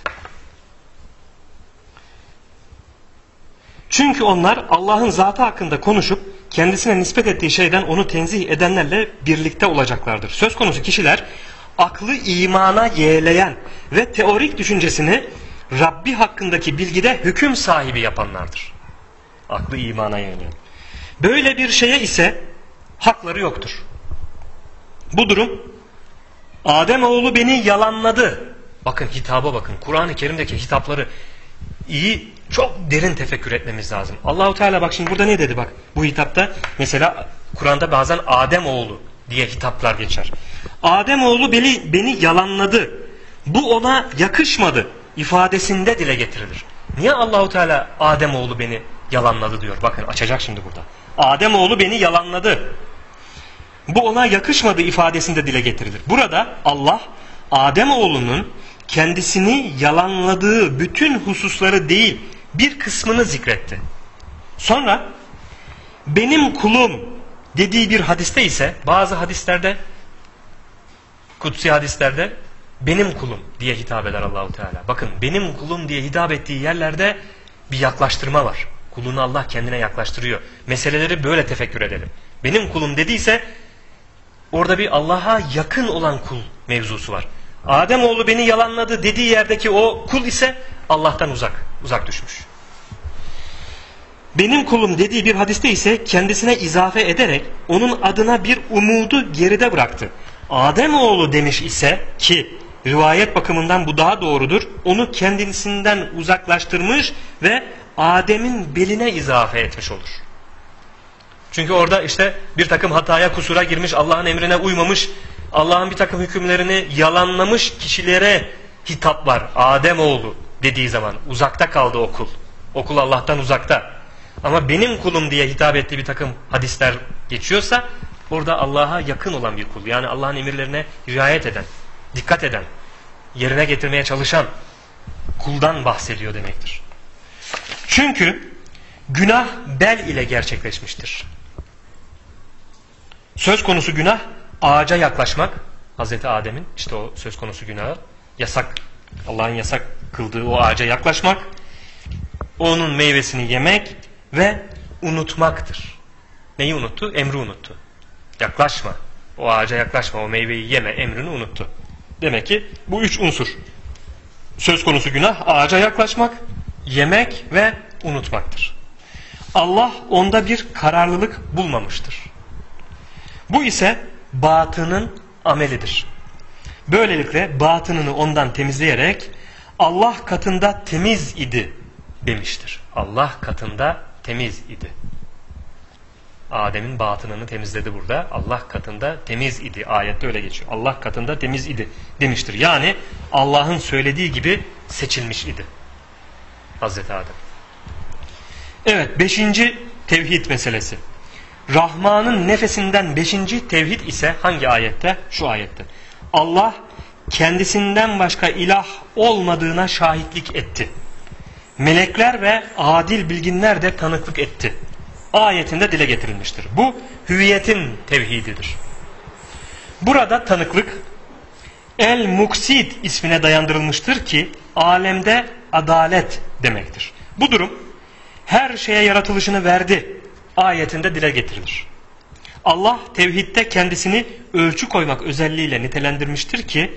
Çünkü onlar Allah'ın zatı hakkında konuşup kendisine nispet ettiği şeyden onu tenzih edenlerle birlikte olacaklardır. Söz konusu kişiler aklı imana yeğleyen ve teorik düşüncesini Rabbi hakkındaki bilgide hüküm sahibi yapanlardır. Aklı imana yeğleyen. Böyle bir şeye ise hakları yoktur. Bu durum Ademoğlu beni yalanladı. Bakın hitaba bakın. Kur'an-ı Kerim'deki hitapları iyi, çok derin tefekkür etmemiz lazım. Allahu Teala bak şimdi burada ne dedi bak. Bu hitapta mesela Kur'an'da bazen Ademoğlu diye hitaplar geçer. Ademoğlu beni yalanladı. Bu ona yakışmadı ifadesinde dile getirilir. Niye Allahu Teala Ademoğlu beni yalanladı diyor. Bakın açacak şimdi burada. Ademoğlu beni yalanladı. Bu ona yakışmadı ifadesinde dile getirilir. Burada Allah Ademoğlunun kendisini yalanladığı bütün hususları değil bir kısmını zikretti. Sonra benim kulum dediği bir hadiste ise, bazı hadislerde, kutsi hadislerde benim kulum diye hitap eder Allahu Teala. Bakın, benim kulum diye hitap ettiği yerlerde bir yaklaştırma var. Kulunu Allah kendine yaklaştırıyor. Meseleleri böyle tefekkür edelim. Benim kulum dediyse orada bir Allah'a yakın olan kul mevzusu var. Ademoğlu beni yalanladı dediği yerdeki o kul ise Allah'tan uzak düşmüş. Benim kulum dediği bir hadiste ise kendisine izafe ederek onun adına bir umudu geride bıraktı. Ademoğlu demiş ise, ki rivayet bakımından bu daha doğrudur, onu kendisinden uzaklaştırmış ve Adem'in beline izafe etmiş olur. Çünkü orada işte bir takım hataya, kusura girmiş, Allah'ın emrine uymamış, Allah'ın bir takım hükümlerini yalanlamış kişilere hitap var. Ademoğlu dediği zaman uzakta kaldı o kul. O kul Allah'tan uzakta. Ama benim kulum diye hitap ettiği bir takım hadisler geçiyorsa orada Allah'a yakın olan bir kul. Yani Allah'ın emirlerine riayet eden, dikkat eden, yerine getirmeye çalışan kuldan bahsediyor demektir. Çünkü günah bel ile gerçekleşmiştir. Söz konusu günah ağaca yaklaşmak. Hazreti Adem'in işte o söz konusu günahı, yasak, Allah'ın yasak kıldığı o ağaca yaklaşmak, onun meyvesini yemek ve unutmaktır. Neyi unuttu? Emri unuttu. Yaklaşma, o ağaca yaklaşma, o meyveyi yeme emrini unuttu. Demek ki bu üç unsur. Söz konusu günah ağaca yaklaşmak, yemek ve unutmaktır. Allah onda bir kararlılık bulmamıştır. Bu ise batının amelidir. Böylelikle batınını ondan temizleyerek Allah katında temiz idi demiştir. Allah katında temiz idi. Adem'in batınını temizledi burada. Allah katında temiz idi. Ayette öyle geçiyor. Allah katında temiz idi demiştir. Yani Allah'ın söylediği gibi seçilmiş idi Hazreti Adem. Evet, 5. tevhid meselesi. Rahman'ın nefesinden 5. tevhid ise hangi ayette? Şu ayette. Allah kendisinden başka ilah olmadığına şahitlik etti. Melekler ve adil bilginler de tanıklık etti. Ayetinde dile getirilmiştir. Bu hüviyetin tevhididir. Burada tanıklık El-Muksid ismine dayandırılmıştır ki alemde adalet demektir. Bu durum her şeye yaratılışını verdi ayetinde dile getirilir. Allah tevhidde kendisini ölçü koymak özelliğiyle nitelendirmiştir ki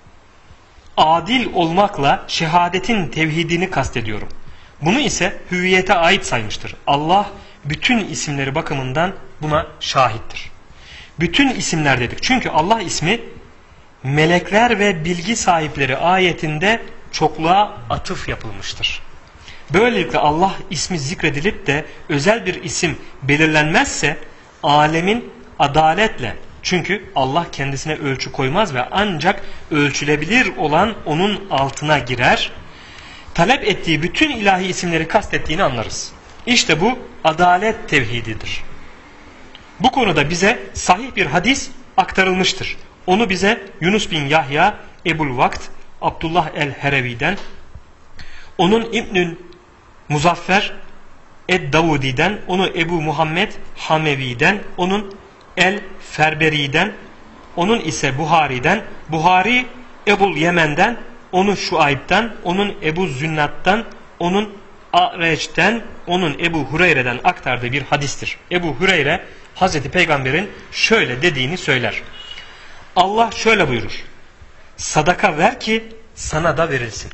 adil olmakla şehadetin tevhidini kastediyorum. Bunu ise hüviyete ait saymıştır. Allah bütün isimleri bakımından buna şahittir. Bütün isimler dedik. Çünkü Allah ismi melekler ve bilgi sahipleri ayetinde çokluğa atıf yapılmıştır. Böylelikle Allah ismi zikredilip de özel bir isim belirlenmezse alemin adaletle, çünkü Allah kendisine ölçü koymaz ve ancak ölçülebilir olan onun altına girer, talep ettiği bütün ilahi isimleri kastettiğini anlarız. İşte bu adalet tevhididir. Bu konuda bize sahih bir hadis aktarılmıştır. Onu bize Yunus bin Yahya Ebul Vakt Abdullah el-Herevi'den, onun İbnül Muzaffer Ed-Davudi'den, onu Ebu Muhammed Hamevi'den, onun El-Ferberi'den, onun ise Buhari'den, Buhari Ebul Yemen'den, onu Şuayb'den, onun Ebu Zünnat'tan, onun A'reç'ten, onun Ebu Hureyre'den aktardığı bir hadistir. Ebu Hureyre Hazreti Peygamber'in şöyle dediğini söyler. Allah şöyle buyurur. Sadaka ver ki sana da verilsin.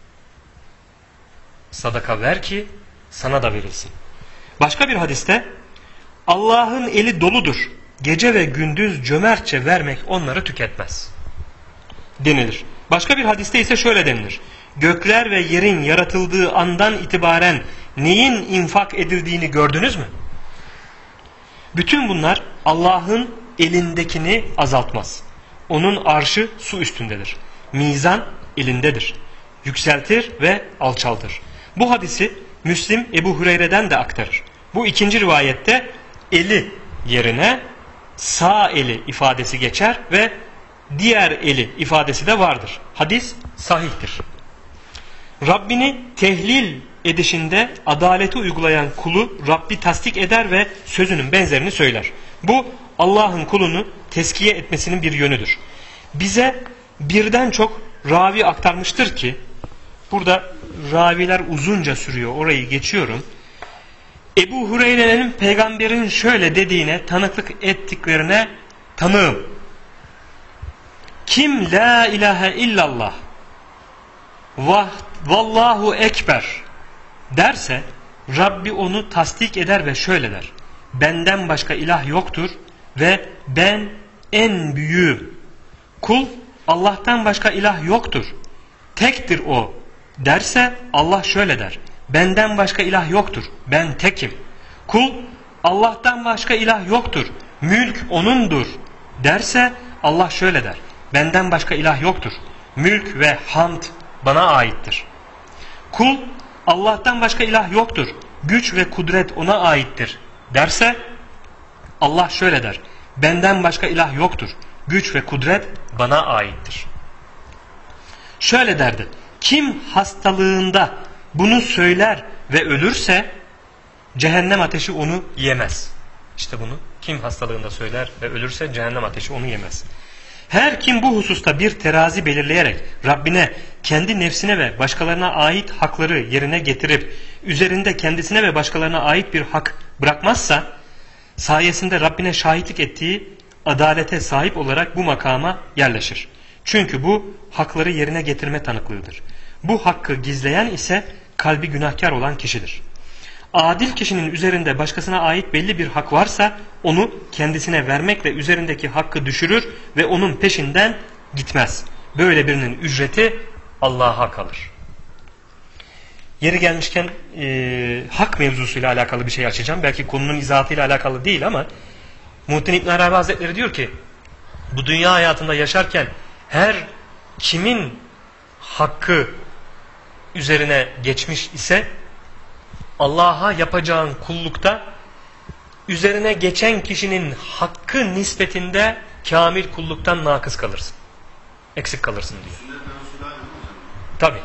Sadaka ver ki sana da verilsin. Başka bir hadiste Allah'ın eli doludur. Gece ve gündüz cömertçe vermek onları tüketmez denilir. Başka bir hadiste ise şöyle denilir. Gökler ve yerin yaratıldığı andan itibaren neyin infak edildiğini gördünüz mü? Bütün bunlar Allah'ın elindekini azaltmaz. Onun arşı su üstündedir. Mizan elindedir. Yükseltir ve alçaltır. Bu hadisi Müslim Ebu Hureyre'den de aktarır. Bu ikinci rivayette eli yerine sağ eli ifadesi geçer ve diğer eli ifadesi de vardır. Hadis sahihtir. Rabbini tehlil edişinde adaleti uygulayan kulu Rabbi tasdik eder ve sözünün benzerini söyler. Bu Allah'ın kulunu teskiye etmesinin bir yönüdür. Bize birden çok ravi aktarmıştır ki, burada raviler uzunca sürüyor, orayı geçiyorum. Ebu Hureyre'nin peygamberin şöyle dediğine tanıklık ettiklerine tanığım. Kim la ilahe illallah vallahu ekber derse Rabbi onu tasdik eder ve şöyle der: benden başka ilah yoktur ve ben en büyüğüm. Kul Allah'tan başka ilah yoktur, tektir o derse Allah şöyle der: benden başka ilah yoktur, ben tekim. Kul Allah'tan başka ilah yoktur, mülk O'nundur derse Allah şöyle der: benden başka ilah yoktur, mülk ve hamd bana aittir. Kul Allah'tan başka ilah yoktur, güç ve kudret O'na aittir derse Allah şöyle der: benden başka ilah yoktur, güç ve kudret bana aittir. Şöyle derdi: kim hastalığında bunu söyler ve ölürse cehennem ateşi onu yemez. İşte bunu kim hastalığında söyler ve ölürse cehennem ateşi onu yemez. Her kim bu hususta bir terazi belirleyerek Rabbine, kendi nefsine ve başkalarına ait hakları yerine getirip üzerinde kendisine ve başkalarına ait bir hak bırakmazsa, sayesinde Rabbine şahitlik ettiği adalete sahip olarak bu makama yerleşir. Çünkü bu hakları yerine getirme tanıklığıdır. Bu hakkı gizleyen ise kalbi günahkar olan kişidir. Adil kişinin üzerinde başkasına ait belli bir hak varsa onu kendisine vermekle üzerindeki hakkı düşürür ve onun peşinden gitmez. Böyle birinin ücreti Allah'a kalır. Yeri gelmişken hak mevzusuyla alakalı bir şey açacağım. Belki konunun izahatıyla alakalı değil ama Muhittin İbn Arabi Hazretleri diyor ki, bu dünya hayatında yaşarken her kimin hakkı üzerine geçmiş ise Allah'a yapacağın kullukta üzerine geçen kişinin hakkı nispetinde kamil kulluktan nakıs kalırsın. Eksik kalırsın diyor. Tabi.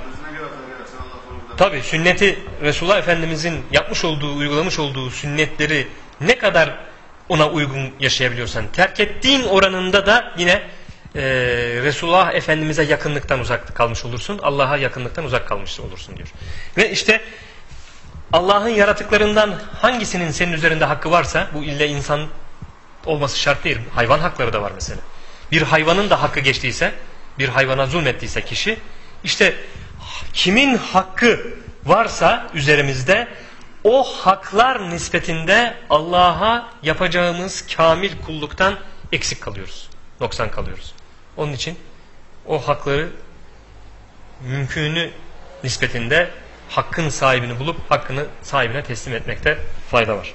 Tabi sünneti Resulullah Efendimizin yapmış olduğu, uygulamış olduğu sünnetleri ne kadar ona uygun yaşayabiliyorsan, terk ettiğin oranında da yine Resulullah Efendimiz'e yakınlıktan uzak kalmış olursun. Allah'a yakınlıktan uzak kalmış olursun diyor. Ve işte Allah'ın yaratıklarından hangisinin senin üzerinde hakkı varsa, bu ille insan olması şart değil. Hayvan hakları da var mesela. Bir hayvanın da hakkı geçtiyse, bir hayvana zulmettiyse kişi, işte kimin hakkı varsa üzerimizde o haklar nispetinde Allah'a yapacağımız kamil kulluktan eksik kalıyoruz. Noksan kalıyoruz. Onun için o hakları mümkünü nispetinde hakkın sahibini bulup hakkını sahibine teslim etmekte fayda var.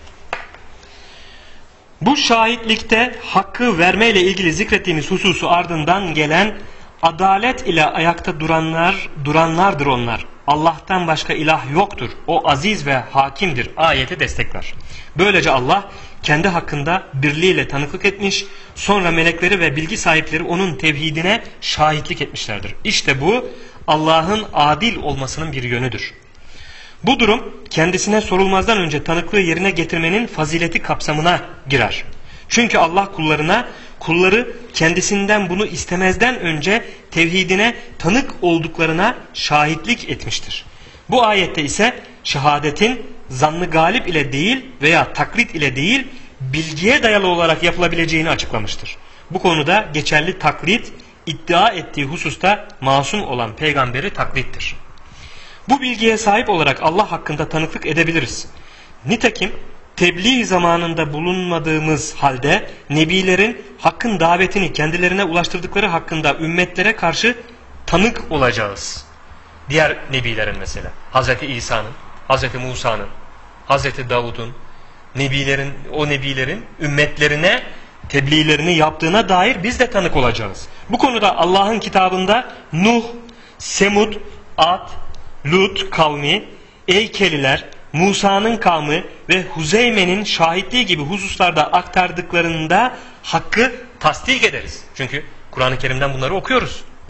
Bu şahitlikte hakkı vermeyle ilgili zikrettiğimiz hususu ardından gelen adalet ile ayakta duranlardır onlar. Allah'tan başka ilah yoktur. O aziz ve hakimdir. Ayeti destekler. Böylece Allah kendi hakkında birliğiyle tanıklık etmiş, sonra melekleri ve bilgi sahipleri onun tevhidine şahitlik etmişlerdir. İşte bu Allah'ın adil olmasının bir yönüdür. Bu durum kendisine sorulmazdan önce tanıklığı yerine getirmenin fazileti kapsamına girer. Çünkü Allah kulları kendisinden bunu istemezden önce tevhidine tanık olduklarına şahitlik etmiştir. Bu ayette ise şehadetin zannı galip ile değil veya taklit ile değil, bilgiye dayalı olarak yapılabileceğini açıklamıştır. Bu konuda geçerli taklit, iddia ettiği hususta masum olan peygamberi taklittir. Bu bilgiye sahip olarak Allah hakkında tanıklık edebiliriz. Nitekim tebliğ zamanında bulunmadığımız halde nebilerin hakkın davetini kendilerine ulaştırdıkları hakkında ümmetlere karşı tanık olacağız. Diğer nebilerin mesela, Hazreti İsa'nın, Hazreti Musa'nın, Hazreti Davud'un, o nebilerin ümmetlerine tebliğlerini yaptığına dair biz de tanık olacağız. Bu konuda Allah'ın kitabında Nuh, Semud, Ad, Lut kavmi, Eykeliler, Musa'nın kavmi ve Huzeyme'nin şahitliği gibi hususlarda aktardıklarında hakkı tasdik ederiz. Çünkü Kur'an-ı Kerim'den bunları okuyoruz. Değil mi?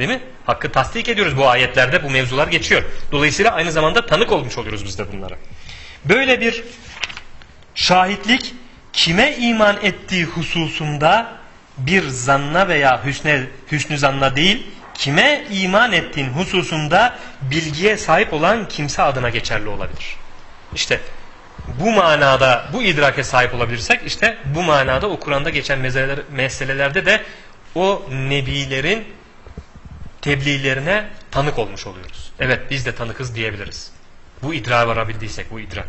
Hakkı tasdik ediyoruz, bu ayetlerde bu mevzular geçiyor. Dolayısıyla aynı zamanda tanık olmuş oluyoruz biz de bunlara. Böyle bir şahitlik kime iman ettiği hususunda bir zanna veya hüsnü zanna değil, kime iman ettiğin hususunda bilgiye sahip olan kimse adına geçerli olabilir. İşte bu manada, bu idrake sahip olabilirsek, işte bu manada o Kur'an'da geçen meselelerde de o nebilerin tebliğlerine tanık olmuş oluyoruz. Evet, biz de tanıkız diyebiliriz. Bu idrağa varabildiysek, bu idrake.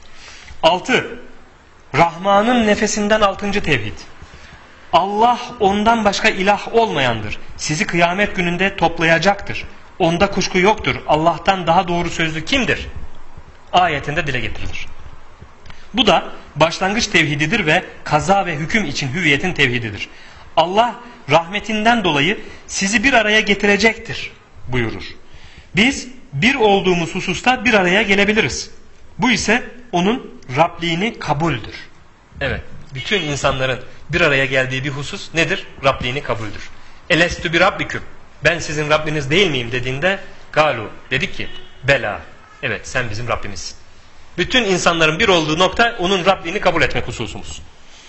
6. Rahman'ın nefesinden 6. tevhid. Allah ondan başka ilah olmayandır. Sizi kıyamet gününde toplayacaktır. Onda kuşku yoktur. Allah'tan daha doğru sözlü kimdir? Ayetinde dile getirilir. Bu da başlangıç tevhididir ve kaza ve hüküm için hüviyetin tevhididir. Allah rahmetinden dolayı sizi bir araya getirecektir buyurur. Biz bir olduğumuz hususta bir araya gelebiliriz. Bu ise onun Rabliğini kabuldür. Evet, bütün insanların bir araya geldiği bir husus nedir? Rabliğini kabuldür. Elestü bir Rabbiküm, ben sizin Rabbiniz değil miyim dediğinde galu, dedik ki bela, evet sen bizim Rabbimizsin. Bütün insanların bir olduğu nokta onun Rabliğini kabul etmek hususumuz.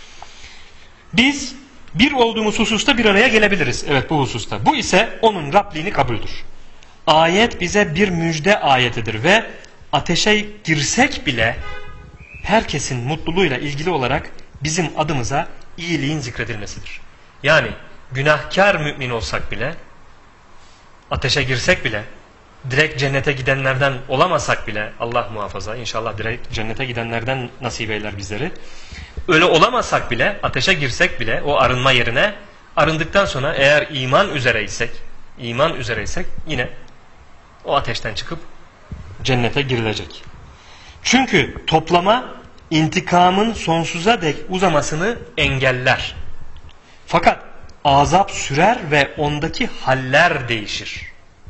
Biz bir olduğumuz hususta bir araya gelebiliriz. Evet, bu hususta. Bu ise onun Rabliğini kabuldür. Ayet bize bir müjde ayetidir ve ateşe girsek bile herkesin mutluluğuyla ilgili olarak bizim adımıza iyiliğin zikredilmesidir. Yani günahkar mümin olsak bile, ateşe girsek bile, direkt cennete gidenlerden olamasak bile, Allah muhafaza, inşallah direkt cennete gidenlerden nasip eyler bizleri. Öyle olamasak bile, ateşe girsek bile o arınma yerine, arındıktan sonra eğer iman üzereysek yine o ateşten çıkıp cennete girilecek. Çünkü toplama intikamın sonsuza dek uzamasını engeller. Fakat azap sürer ve ondaki haller değişir.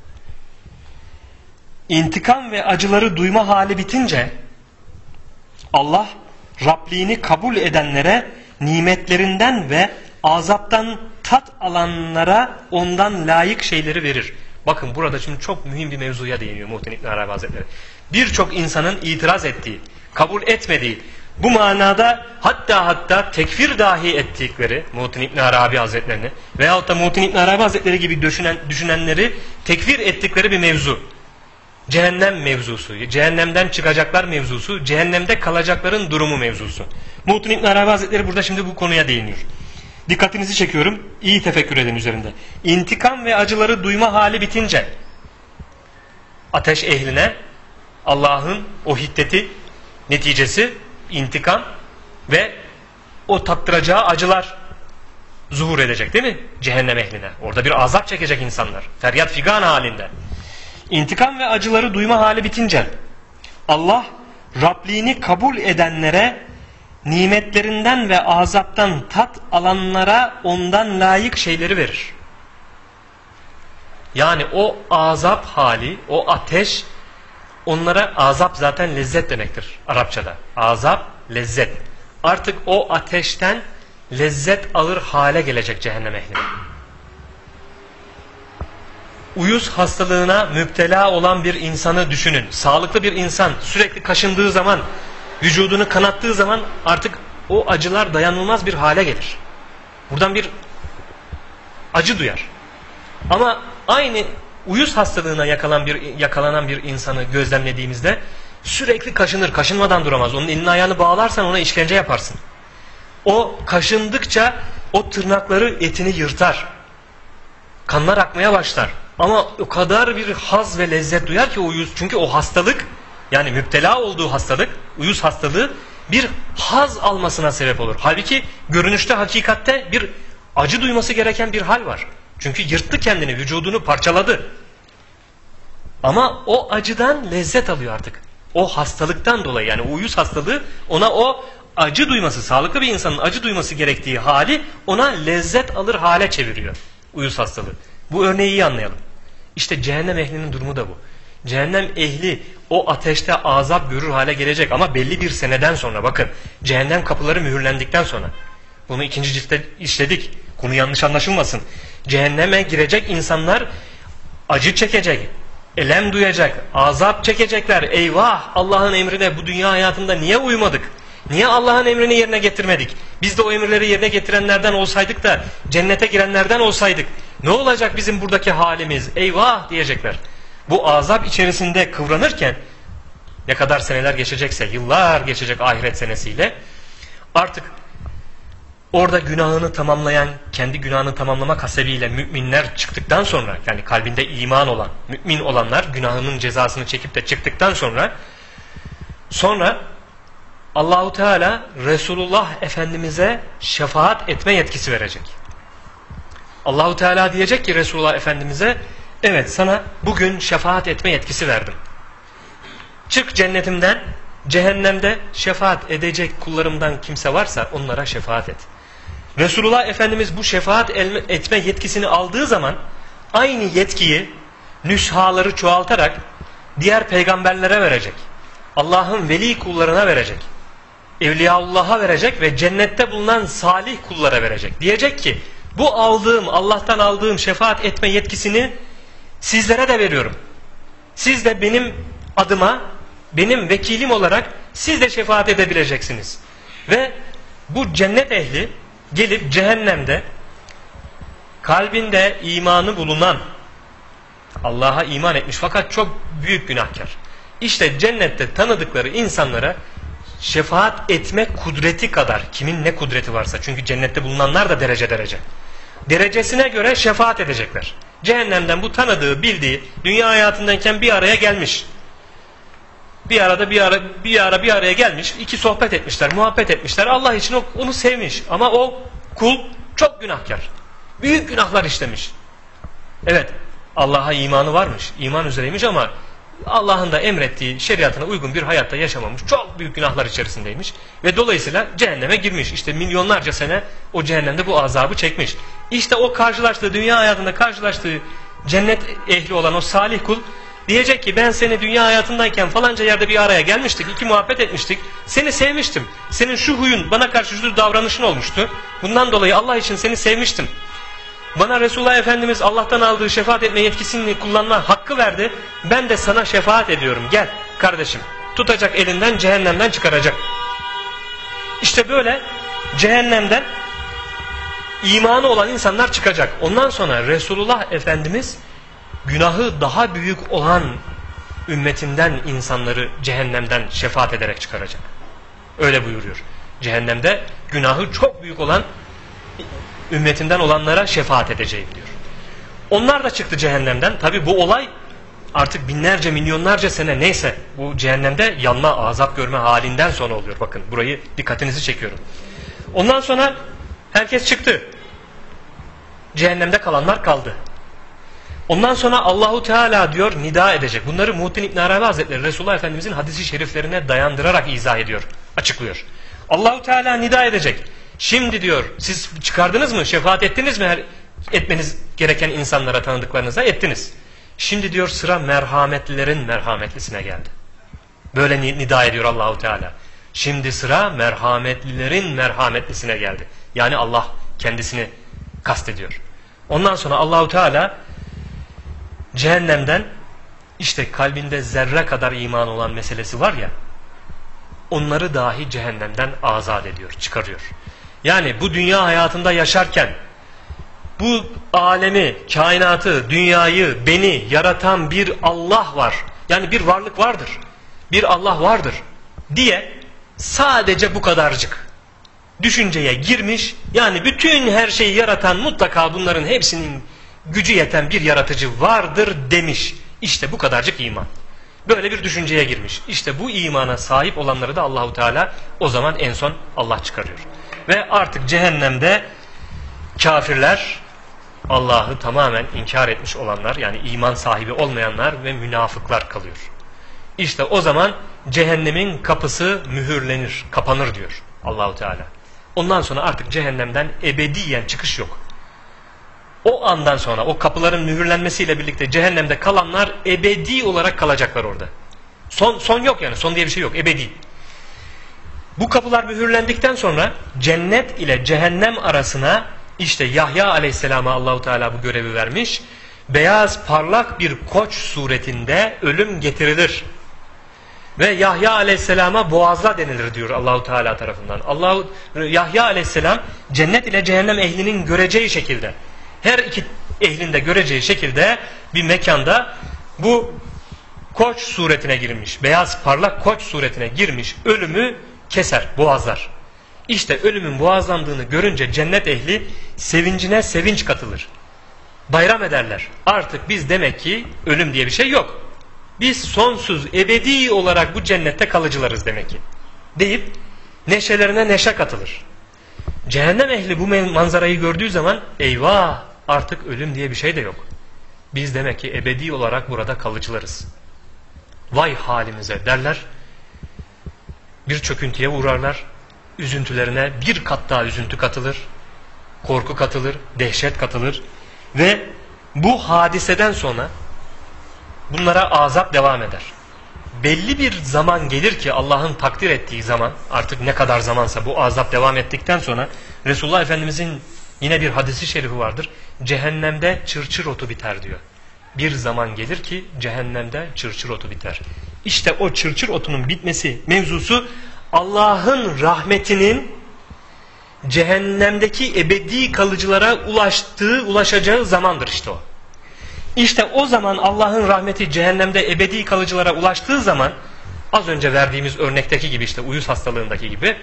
İntikam ve acıları duyma hali bitince Allah Rabliğini kabul edenlere nimetlerinden ve azaptan tat alanlara ondan layık şeyleri verir. Bakın burada şimdi çok mühim bir mevzuya değiniyor Muhittin İbn Arabi Hazretleri. Birçok insanın itiraz ettiği, kabul etmediği, bu manada hatta tekfir dahi ettikleri Muhittin İbn Arabi Hazretlerini veyahut da Muhittin İbn Arabi Hazretleri gibi düşünenleri tekfir ettikleri bir mevzu. Cehennem mevzusu, cehennemden çıkacaklar mevzusu, cehennemde kalacakların durumu mevzusu. Muhittin İbn Arabi Hazretleri burada şimdi bu konuya değiniyor. Dikkatinizi çekiyorum, iyi tefekkür edin üzerinde. İntikam ve acıları duyma hali bitince ateş ehline Allah'ın o hiddeti neticesi intikam ve o tattıracağı acılar zuhur edecek değil mi? Cehennem ehline. Orada bir azap çekecek insanlar. Feryat figan halinde. İntikam ve acıları duyma hali bitince Allah Rabliğini kabul edenlere nimetlerinden ve azaptan tat alanlara ondan layık şeyleri verir. Yani o azap hali, o ateş, onlara azap zaten lezzet demektir Arapçada. Azap, lezzet. Artık o ateşten lezzet alır hale gelecek cehennem ehli. Uyuz hastalığına müptela olan bir insanı düşünün. Sağlıklı bir insan sürekli kaşındığı zaman, vücudunu kanattığı zaman artık o acılar dayanılmaz bir hale gelir. Buradan bir acı duyar. Ama aynı uyuz hastalığına yakalanan bir insanı gözlemlediğimizde sürekli kaşınır, kaşınmadan duramaz. Onun elini ayağını bağlarsan ona işkence yaparsın. O kaşındıkça o tırnakları etini yırtar. Kanlar akmaya başlar. Ama o kadar bir haz ve lezzet duyar ki o uyuz. Çünkü o hastalık, yani müptela olduğu hastalık, uyuz hastalığı bir haz almasına sebep olur. Halbuki görünüşte, hakikatte bir acı duyması gereken bir hal var. Çünkü yırttı kendini, vücudunu parçaladı. Ama o acıdan lezzet alıyor artık. O hastalıktan dolayı, yani uyuz hastalığı ona o acı duyması, sağlıklı bir insanın acı duyması gerektiği hali ona lezzet alır hale çeviriyor. Uyuz hastalığı. Bu örneği iyi anlayalım. İşte cehennem ehlinin durumu da bu. Cehennem ehli o ateşte azap görür hale gelecek ama belli bir seneden sonra, bakın, cehennem kapıları mühürlendikten sonra. Bunu 2. ciltte işledik. Konu yanlış anlaşılmasın. Cehenneme girecek insanlar acı çekecek, elem duyacak, azap çekecekler. Eyvah, Allah'ın emrine bu dünya hayatında niye uymadık? Niye Allah'ın emrini yerine getirmedik? Biz de o emirleri yerine getirenlerden olsaydık da cennete girenlerden olsaydık ne olacak bizim buradaki halimiz? Eyvah diyecekler. Bu azap içerisinde kıvranırken ne kadar seneler geçecekse, yıllar geçecek ahiret senesiyle, artık orada günahını tamamlayan, kendi günahını tamamlamak hasebiyle müminler çıktıktan sonra, yani kalbinde iman olan, mümin olanlar günahının cezasını çekip de çıktıktan sonra Allahu Teala Resulullah Efendimiz'e şefaat etme yetkisi verecek. Allahu Teala diyecek ki Resulullah Efendimiz'e, evet sana bugün şefaat etme yetkisi verdim. Çık cennetimden, cehennemde şefaat edecek kullarımdan kimse varsa onlara şefaat et. Resulullah Efendimiz bu şefaat etme yetkisini aldığı zaman aynı yetkiyi nüshaları çoğaltarak diğer peygamberlere verecek. Allah'ın veli kullarına verecek. Evliyaullah'a verecek ve cennette bulunan salih kullara verecek. Diyecek ki bu Allah'tan aldığım şefaat etme yetkisini sizlere de veriyorum. Siz de benim adıma, benim vekilim olarak siz de şefaat edebileceksiniz. Ve bu cennet ehli gelip cehennemde kalbinde imanı bulunan, Allah'a iman etmiş fakat çok büyük günahkar, İşte cennette tanıdıkları insanlara şefaat etme kudreti kadar, kimin ne kudreti varsa, çünkü cennette bulunanlar da derece derecesine göre şefaat edecekler. Cehennemden bu tanıdığı, bildiği, dünya hayatındayken bir araya gelmiş, bir araya gelmiş, iki sohbet etmişler, muhabbet etmişler, Allah için onu sevmiş ama o kul çok günahkar, büyük günahlar işlemiş. Evet, Allah'a imanı varmış, iman üzereymiş ama Allah'ın da emrettiği şeriatına uygun bir hayatta yaşamamış, çok büyük günahlar içerisindeymiş ve dolayısıyla cehenneme girmiş. İşte milyonlarca sene o cehennemde bu azabı çekmiş. İşte o karşılaştığı, dünya hayatında karşılaştığı cennet ehli olan o salih kul diyecek ki ben seni dünya hayatındayken falanca yerde bir araya gelmiştik, iki muhabbet etmiştik, seni sevmiştim, senin şu huyun, bana karşı şu davranışın olmuştu, bundan dolayı Allah için seni sevmiştim. Bana Resulullah Efendimiz Allah'tan aldığı şefaat etme yetkisini kullanma hakkı verdi. Ben de sana şefaat ediyorum. Gel kardeşim. Tutacak elinden, cehennemden çıkaracak. İşte böyle cehennemden imanı olan insanlar çıkacak. Ondan sonra Resulullah Efendimiz günahı daha büyük olan ümmetinden insanları cehennemden şefaat ederek çıkaracak. Öyle buyuruyor. Cehennemde günahı çok büyük olan ümmetinden olanlara şefaat edeceğim diyor. Onlar da çıktı cehennemden. Tabi bu olay artık binlerce, milyonlarca sene neyse bu cehennemde yanma, azap görme halinden sonra oluyor. Bakın burayı dikkatinizi çekiyorum. Ondan sonra herkes çıktı. Cehennemde kalanlar kaldı. Ondan sonra Allahu Teala diyor nida edecek. Bunları Muhittin İbn Arabi Hazretleri Resulullah Efendimizin hadisi şeriflerine dayandırarak izah ediyor, açıklıyor. Allahu Teala nida edecek. Şimdi diyor siz çıkardınız mı, şefaat ettiniz mi, etmeniz gereken insanlara, tanıdıklarınıza ettiniz. Şimdi diyor sıra merhametlilerin merhametlisine geldi. Böyle nida ediyor Allahu Teala. Şimdi sıra merhametlilerin merhametlisine geldi. Yani Allah kendisini kastediyor. Ondan sonra Allahu Teala cehennemden işte kalbinde zerre kadar iman olan meselesi var ya, onları dahi cehennemden azat ediyor, çıkarıyor. Yani bu dünya hayatında yaşarken bu alemi, kainatı, dünyayı, beni yaratan bir Allah var. Yani bir varlık vardır. Bir Allah vardır diye sadece bu kadarcık düşünceye girmiş. Yani bütün her şeyi yaratan, mutlaka bunların hepsinin gücü yeten bir yaratıcı vardır demiş. İşte bu kadarcık iman. Böyle bir düşünceye girmiş. İşte bu imana sahip olanları da Allahu Teala o zaman en son Allah çıkarıyor. Ve artık cehennemde kafirler, Allah'ı tamamen inkar etmiş olanlar, yani iman sahibi olmayanlar ve münafıklar kalıyor. İşte o zaman cehennemin kapısı mühürlenir, kapanır diyor Allahu Teala. Ondan sonra artık cehennemden ebediyen çıkış yok. O andan sonra o kapıların mühürlenmesiyle birlikte cehennemde kalanlar ebedi olarak kalacaklar orada. Son yok yani, son diye bir şey yok, ebedi. Bu kapılar mühürlendikten sonra cennet ile cehennem arasına işte Yahya Aleyhisselam'a Allahu Teala bu görevi vermiş beyaz parlak bir koç suretinde ölüm getirilir. Ve Yahya aleyhisselama boğazla denilir diyor Allahu Teala tarafından. Yahya aleyhisselam cennet ile cehennem ehlinin göreceği şekilde, her iki ehlin de göreceği şekilde bir mekanda bu koç suretine girmiş, beyaz parlak koç suretine girmiş ölümü keser, boğazlar. İşte ölümün boğazlandığını görünce cennet ehli sevincine sevinç katılır. Bayram ederler. Artık biz demek ki ölüm diye bir şey yok. Biz sonsuz, ebedi olarak bu cennette kalıcılarız demek ki. Deyip neşelerine neşe katılır. Cehennem ehli bu manzarayı gördüğü zaman eyvah artık ölüm diye bir şey de yok. Biz demek ki ebedi olarak burada kalıcılarız. Vay halimize derler. Bir çöküntüye uğrarlar. Üzüntülerine bir kat daha üzüntü katılır. Korku katılır, dehşet katılır. Ve bu hadiseden sonra bunlara azap devam eder. Belli bir zaman gelir ki Allah'ın takdir ettiği zaman, artık ne kadar zamansa bu azap devam ettikten sonra Resulullah Efendimizin yine bir hadisi şerifi vardır. Cehennemde çırçır otu biter diyor. Bir zaman gelir ki cehennemde çırçır otu biter. İşte o çırçır otunun bitmesi mevzusu Allah'ın rahmetinin cehennemdeki ebedi kalıcılara ulaşacağı zamandır işte o. İşte o zaman Allah'ın rahmeti cehennemde ebedi kalıcılara ulaştığı zaman, az önce verdiğimiz örnekteki gibi, işte uyuz hastalığındaki gibi,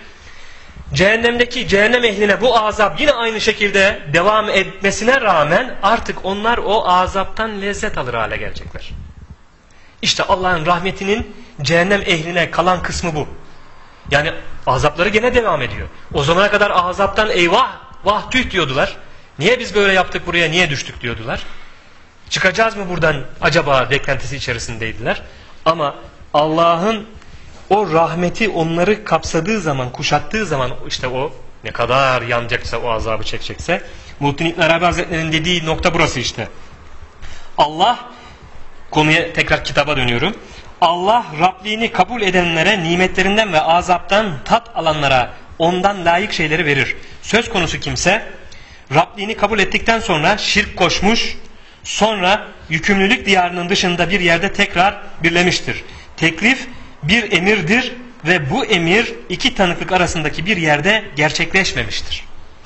cehennem ehline bu azap yine aynı şekilde devam etmesine rağmen artık onlar o azaptan lezzet alır hale gelecekler. İşte Allah'ın rahmetinin cehennem ehline kalan kısmı bu. Yani azapları gene devam ediyor. O zamana kadar azaptan eyvah vah tüh diyordular. Niye biz böyle yaptık, buraya niye düştük diyordular. Çıkacağız mı buradan acaba beklentisi içerisindeydiler. Ama Allah'ın o rahmeti onları kapsadığı zaman, kuşattığı zaman, işte o ne kadar yanacaksa, o azabı çekecekse, Muhittin İbn Arabi Hazretleri'nin dediği nokta burası işte. Allah, konuya tekrar kitaba dönüyorum. Allah Rabliğini kabul edenlere nimetlerinden ve azaptan tat alanlara ondan layık şeyleri verir. Söz konusu kimse Rabliğini kabul ettikten sonra şirk koşmuş, sonra yükümlülük diyarının dışında bir yerde tekrar birlemiştir. Teklif bir emirdir ve bu emir iki tanıklık arasındaki bir yerde gerçekleşmemiştir.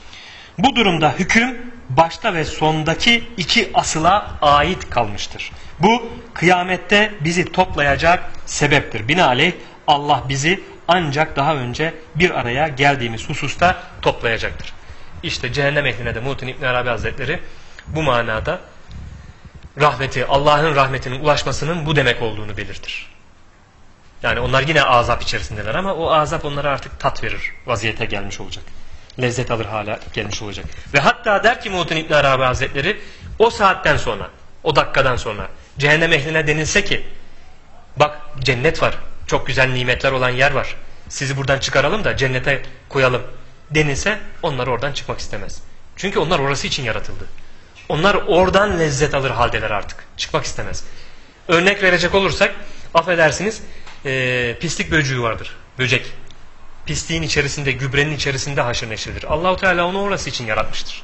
Bu durumda hüküm başta ve sondaki iki asıla ait kalmıştır. Bu kıyamette bizi toplayacak sebeptir. Binaenaleyh Allah bizi ancak daha önce bir araya geldiğimiz hususta toplayacaktır. İşte cehennem ehline de Muhittin İbn Arabi Hazretleri bu manada rahmeti, Allah'ın rahmetinin ulaşmasının bu demek olduğunu belirtir. Yani onlar yine azap içerisindeler ama o azap onlara artık tat verir vaziyete gelmiş olacak. Lezzet alır hale gelmiş olacak. Ve hatta der ki Muhittin İbn Arabi Hazretleri, o saatten sonra, o dakikadan sonra cehennem ehline denilse ki bak cennet var, çok güzel nimetler olan yer var, sizi buradan çıkaralım da cennete koyalım denilse, onlar oradan çıkmak istemez. Çünkü onlar orası için yaratıldı. Onlar oradan lezzet alır haldeler artık. Çıkmak istemez. Örnek verecek olursak, affedersiniz, pislik böceği vardır. Böcek. Pisliğin içerisinde, gübrenin içerisinde haşır neşirdir. Allahu Teala onu orası için yaratmıştır.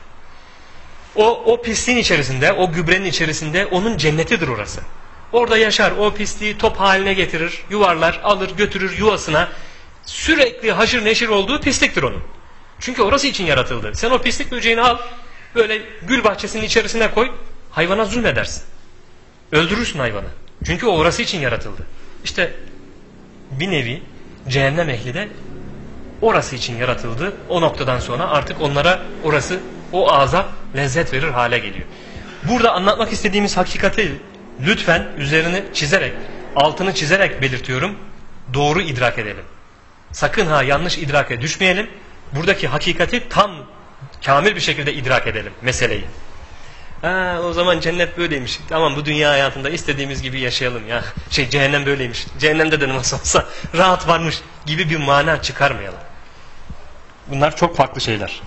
O pisliğin içerisinde, o gübrenin içerisinde onun cennetidir orası. Orada yaşar, o pisliği top haline getirir, yuvarlar, alır, götürür yuvasına. Sürekli haşır neşir olduğu pisliktir onun. Çünkü orası için yaratıldı. Sen o pislik böceğini al, böyle gül bahçesinin içerisine koy, hayvana zulmedersin. Öldürürsün hayvanı. Çünkü o orası için yaratıldı. İşte bir nevi cehennem ehli de orası için yaratıldı. O noktadan sonra artık onlara orası, o azap lezzet verir hale geliyor. Burada anlatmak istediğimiz hakikati lütfen üzerini çizerek, altını çizerek belirtiyorum. Doğru idrak edelim. Sakın ha yanlış idrake düşmeyelim. Buradaki hakikati tam, kamil bir şekilde idrak edelim meseleyi. O zaman cennet böyleymiş. Tamam, bu dünya hayatında istediğimiz gibi yaşayalım ya. Cehennem böyleymiş. Cehennemde de nasıl olsa rahat varmış gibi bir mana çıkarmayalım. Bunlar çok farklı şeyler.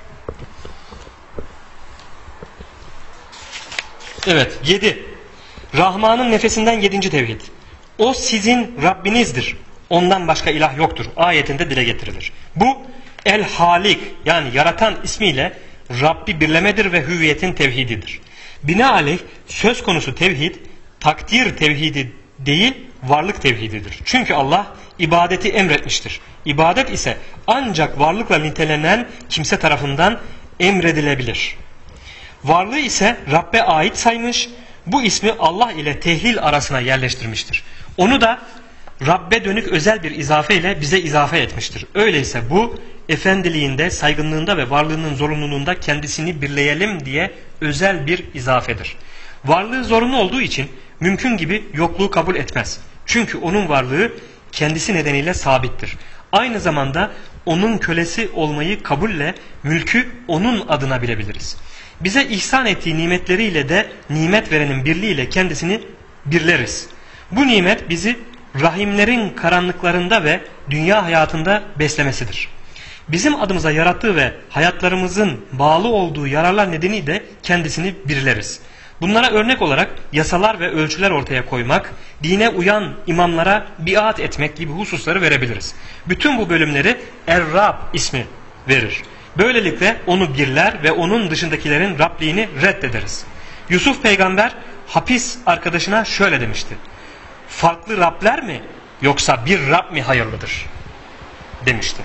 Evet, 7. Rahman'ın nefesinden 7. tevhid. O sizin Rabbinizdir. Ondan başka ilah yoktur. Ayetinde dile getirilir. Bu El-Halik, yani yaratan ismiyle Rabbi birlemedir ve hüviyetin tevhididir. Binaenaleyh söz konusu tevhid takdir tevhidi değil, varlık tevhididir. Çünkü Allah ibadeti emretmiştir. İbadet ise ancak varlıkla nitelenen kimse tarafından emredilebilir. Varlığı ise Rabbe ait saymış, bu ismi Allah ile tehlil arasına yerleştirmiştir. Onu da Rabbe dönük özel bir izafe ile bize izafe etmiştir. Öyleyse bu efendiliğinde, saygınlığında ve varlığının zorunluluğunda kendisini birleyelim diye özel bir izafedir. Varlığı zorunlu olduğu için mümkün gibi yokluğu kabul etmez. Çünkü onun varlığı kendisi nedeniyle sabittir. Aynı zamanda onun kölesi olmayı kabulle mülkü onun adına bilebiliriz. Bize ihsan ettiği nimetleriyle de nimet verenin birliğiyle kendisini birleriz. Bu nimet bizi rahimlerin karanlıklarında ve dünya hayatında beslemesidir. Bizim adımıza yarattığı ve hayatlarımızın bağlı olduğu yararlar nedeniyle de kendisini birleriz. Bunlara örnek olarak yasalar ve ölçüler ortaya koymak, dine uyan imamlara biat etmek gibi hususları verebiliriz. Bütün bu bölümleri Er-Rab ismi verir. Böylelikle onu birler ve onun dışındakilerin Rabliğini reddederiz. Yusuf peygamber hapis arkadaşına şöyle demişti: farklı Rabler mi yoksa bir Rab mi hayırlıdır demişti.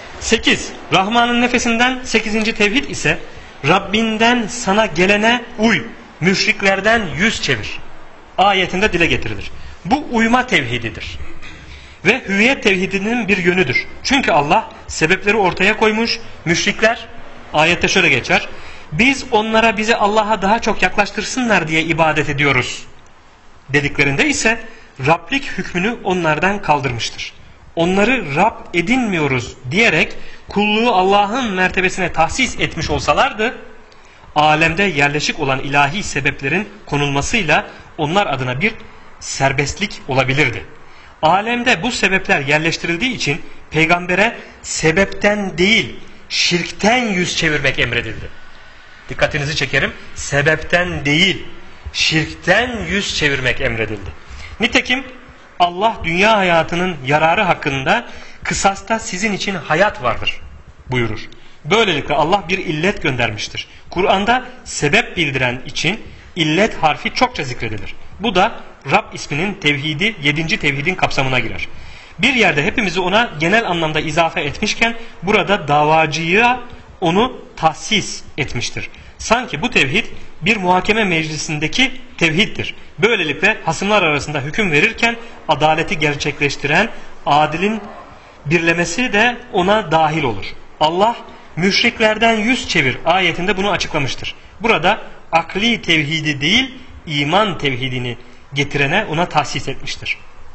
8. Rahman'ın nefesinden 8. tevhid ise Rabbinden sana gelene uy, müşriklerden yüz çevir ayetinde dile getirilir. Bu uyma tevhididir ve hüviyet tevhidinin bir yönüdür. Çünkü Allah sebepleri ortaya koymuş, müşrikler ayette şöyle geçer: biz onlara bizi Allah'a daha çok yaklaştırsınlar diye ibadet ediyoruz dediklerinde ise Rablik hükmünü onlardan kaldırmıştır. Onları Rab edinmiyoruz diyerek kulluğu Allah'ın mertebesine tahsis etmiş olsalardı, alemde yerleşik olan ilahi sebeplerin konulmasıyla onlar adına bir serbestlik olabilirdi. Alemde bu sebepler yerleştirildiği için peygambere sebepten değil, şirkten yüz çevirmek emredildi. Dikkatinizi çekerim. Sebepten değil, şirkten yüz çevirmek emredildi. Nitekim Allah dünya hayatının yararı hakkında kısasta sizin için hayat vardır buyurur. Böylelikle Allah bir illet göndermiştir. Kur'an'da sebep bildiren için illet harfi çokça zikredilir. Bu da Rab isminin tevhidi 7. tevhidin kapsamına girer. Bir yerde hepimizi ona genel anlamda izafe etmişken burada davacıya onu tahsis etmiştir. Sanki bu tevhid bir muhakeme meclisindeki tevhiddir. Böylelikle hasımlar arasında hüküm verirken adaleti gerçekleştiren adilin birlemesi de ona dahil olur. Allah müşriklerden yüz çevir ayetinde bunu açıklamıştır. Burada akli tevhidi değil, iman tevhidini getirene ona tahsis etmiştir.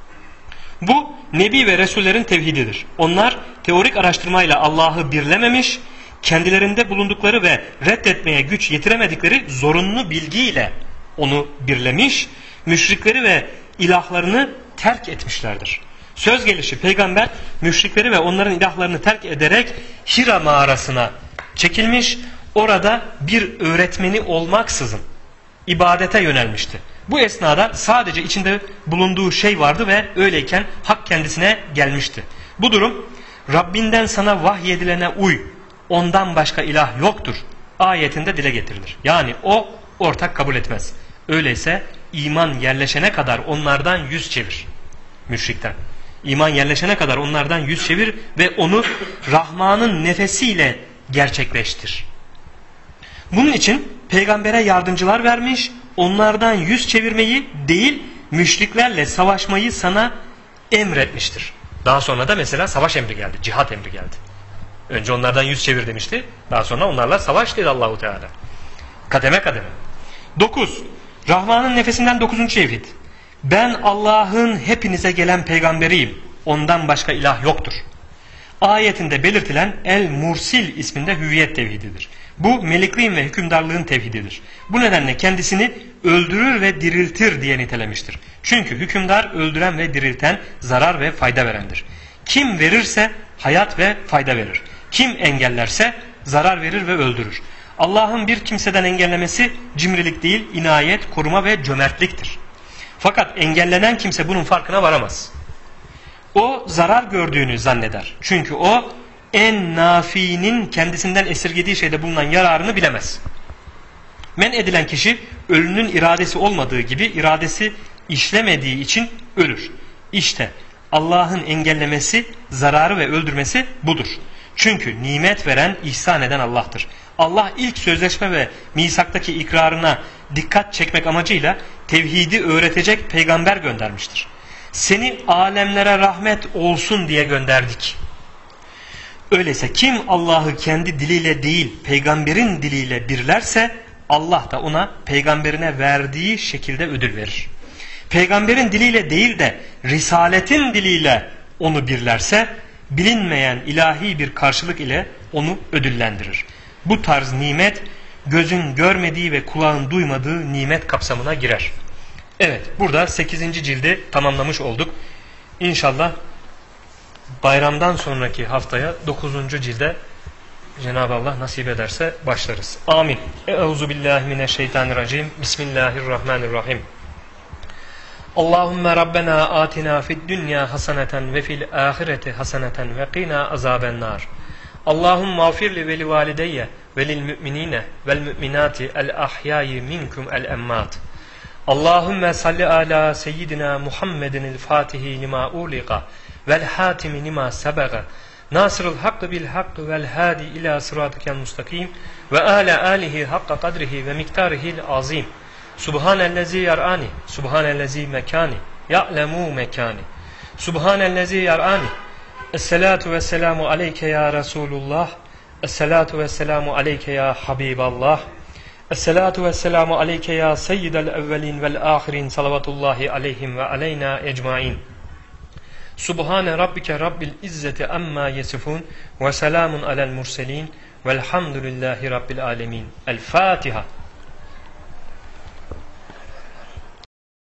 Bu Nebi ve Resullerin tevhididir. Onlar teorik araştırmayla Allah'ı birlememiş, kendilerinde bulundukları ve reddetmeye güç yetiremedikleri zorunlu bilgiyle onu birlemiş, müşrikleri ve ilahlarını terk etmişlerdir. Söz gelişi peygamber müşrikleri ve onların ilahlarını terk ederek Hira mağarasına çekilmiş, orada bir öğretmeni olmaksızın ibadete yönelmişti. Bu esnada sadece içinde bulunduğu şey vardı ve öyleyken hak kendisine gelmişti. Bu durum Rabbinden sana vahyedilene uy, ondan başka ilah yoktur ayetinde dile getirilir. Yani o ortak kabul etmez. Öyleyse iman yerleşene kadar onlardan yüz çevir. Müşrikten. İman yerleşene kadar onlardan yüz çevir ve onu Rahman'ın nefesiyle gerçekleştir. Bunun için peygambere yardımcılar vermiş, onlardan yüz çevirmeyi değil müşriklerle savaşmayı sana emretmiştir. Daha sonra da mesela savaş emri geldi, cihat emri geldi. Önce onlardan yüz çevir demişti, daha sonra onlarla savaş dedi Allahu Teala. Kademe kademe. 9. Rahman'ın nefesinden 9. tevhid. Ben Allah'ın hepinize gelen peygamberiyim. Ondan başka ilah yoktur. Ayetinde belirtilen El-Mursil isminde hüviyet tevhididir. Bu melikliğin ve hükümdarlığın tevhididir. Bu nedenle kendisini öldürür ve diriltir diye nitelemiştir. Çünkü hükümdar öldüren ve dirilten, zarar ve fayda verendir. Kim verirse hayat ve fayda verir. Kim engellerse zarar verir ve öldürür. Allah'ın bir kimseden engellemesi cimrilik değil, inayet, koruma ve cömertliktir. Fakat engellenen kimse bunun farkına varamaz. O zarar gördüğünü zanneder. Çünkü o en nafinin kendisinden esirgediği şeyde bulunan yararını bilemez. Men edilen kişi ölünün iradesi olmadığı gibi iradesi işlemediği için ölür. İşte Allah'ın engellemesi, zararı ve öldürmesi budur. Çünkü nimet veren, ihsan eden Allah'tır. Allah ilk sözleşme ve misaktaki ikrarına dikkat çekmek amacıyla tevhidi öğretecek peygamber göndermiştir. Seni alemlere rahmet olsun diye gönderdik. Öyleyse kim Allah'ı kendi diliyle değil peygamberin diliyle birlerse Allah da ona peygamberine verdiği şekilde ödül verir. Peygamberin diliyle değil de risaletin diliyle onu birlerse bilinmeyen ilahi bir karşılık ile onu ödüllendirir. Bu tarz nimet gözün görmediği ve kulağın duymadığı nimet kapsamına girer. Evet, burada 8. cildi tamamlamış olduk. İnşallah bayramdan sonraki haftaya 9. cilde Cenab-ı Allah nasip ederse başlarız. Amin. Euzubillahimineşşeytanirracim. Bismillahirrahmanirrahim. Allahümme Rabbena atina fid dünya haseneten ve fil ahireti haseneten ve qina azabennar. Allahümme afirli ve li valideyye ve lil müminine vel müminati el ahyayi minkum el emmat. Allahümme salli ala seyyidina Muhammedin el fatihi lima uliqa vel hatimi lima sebaga. Nasırul hakkı bil hakkı vel hadi ila sıratıkel mustakim ve ala alihi hakka kadrihi ve miktarihil azim. Subhanellezi yar'ani, subhanellezi mekani, ya'lemu mekani. Subhanellezi yar'ani. Esselatu vesselamu aleyke ya Resulullah. Esselatu vesselamu aleyke ya Habiballah. Esselatu vesselamu aleyke ya seyyidel evvelin vel ahirin salavatullahi aleyhim ve aleyna ecmain. Subhane rabbike rabbil izzeti amma yesifun ve selamun alel murselin velhamdülillahi rabbil alemin. El Fatiha.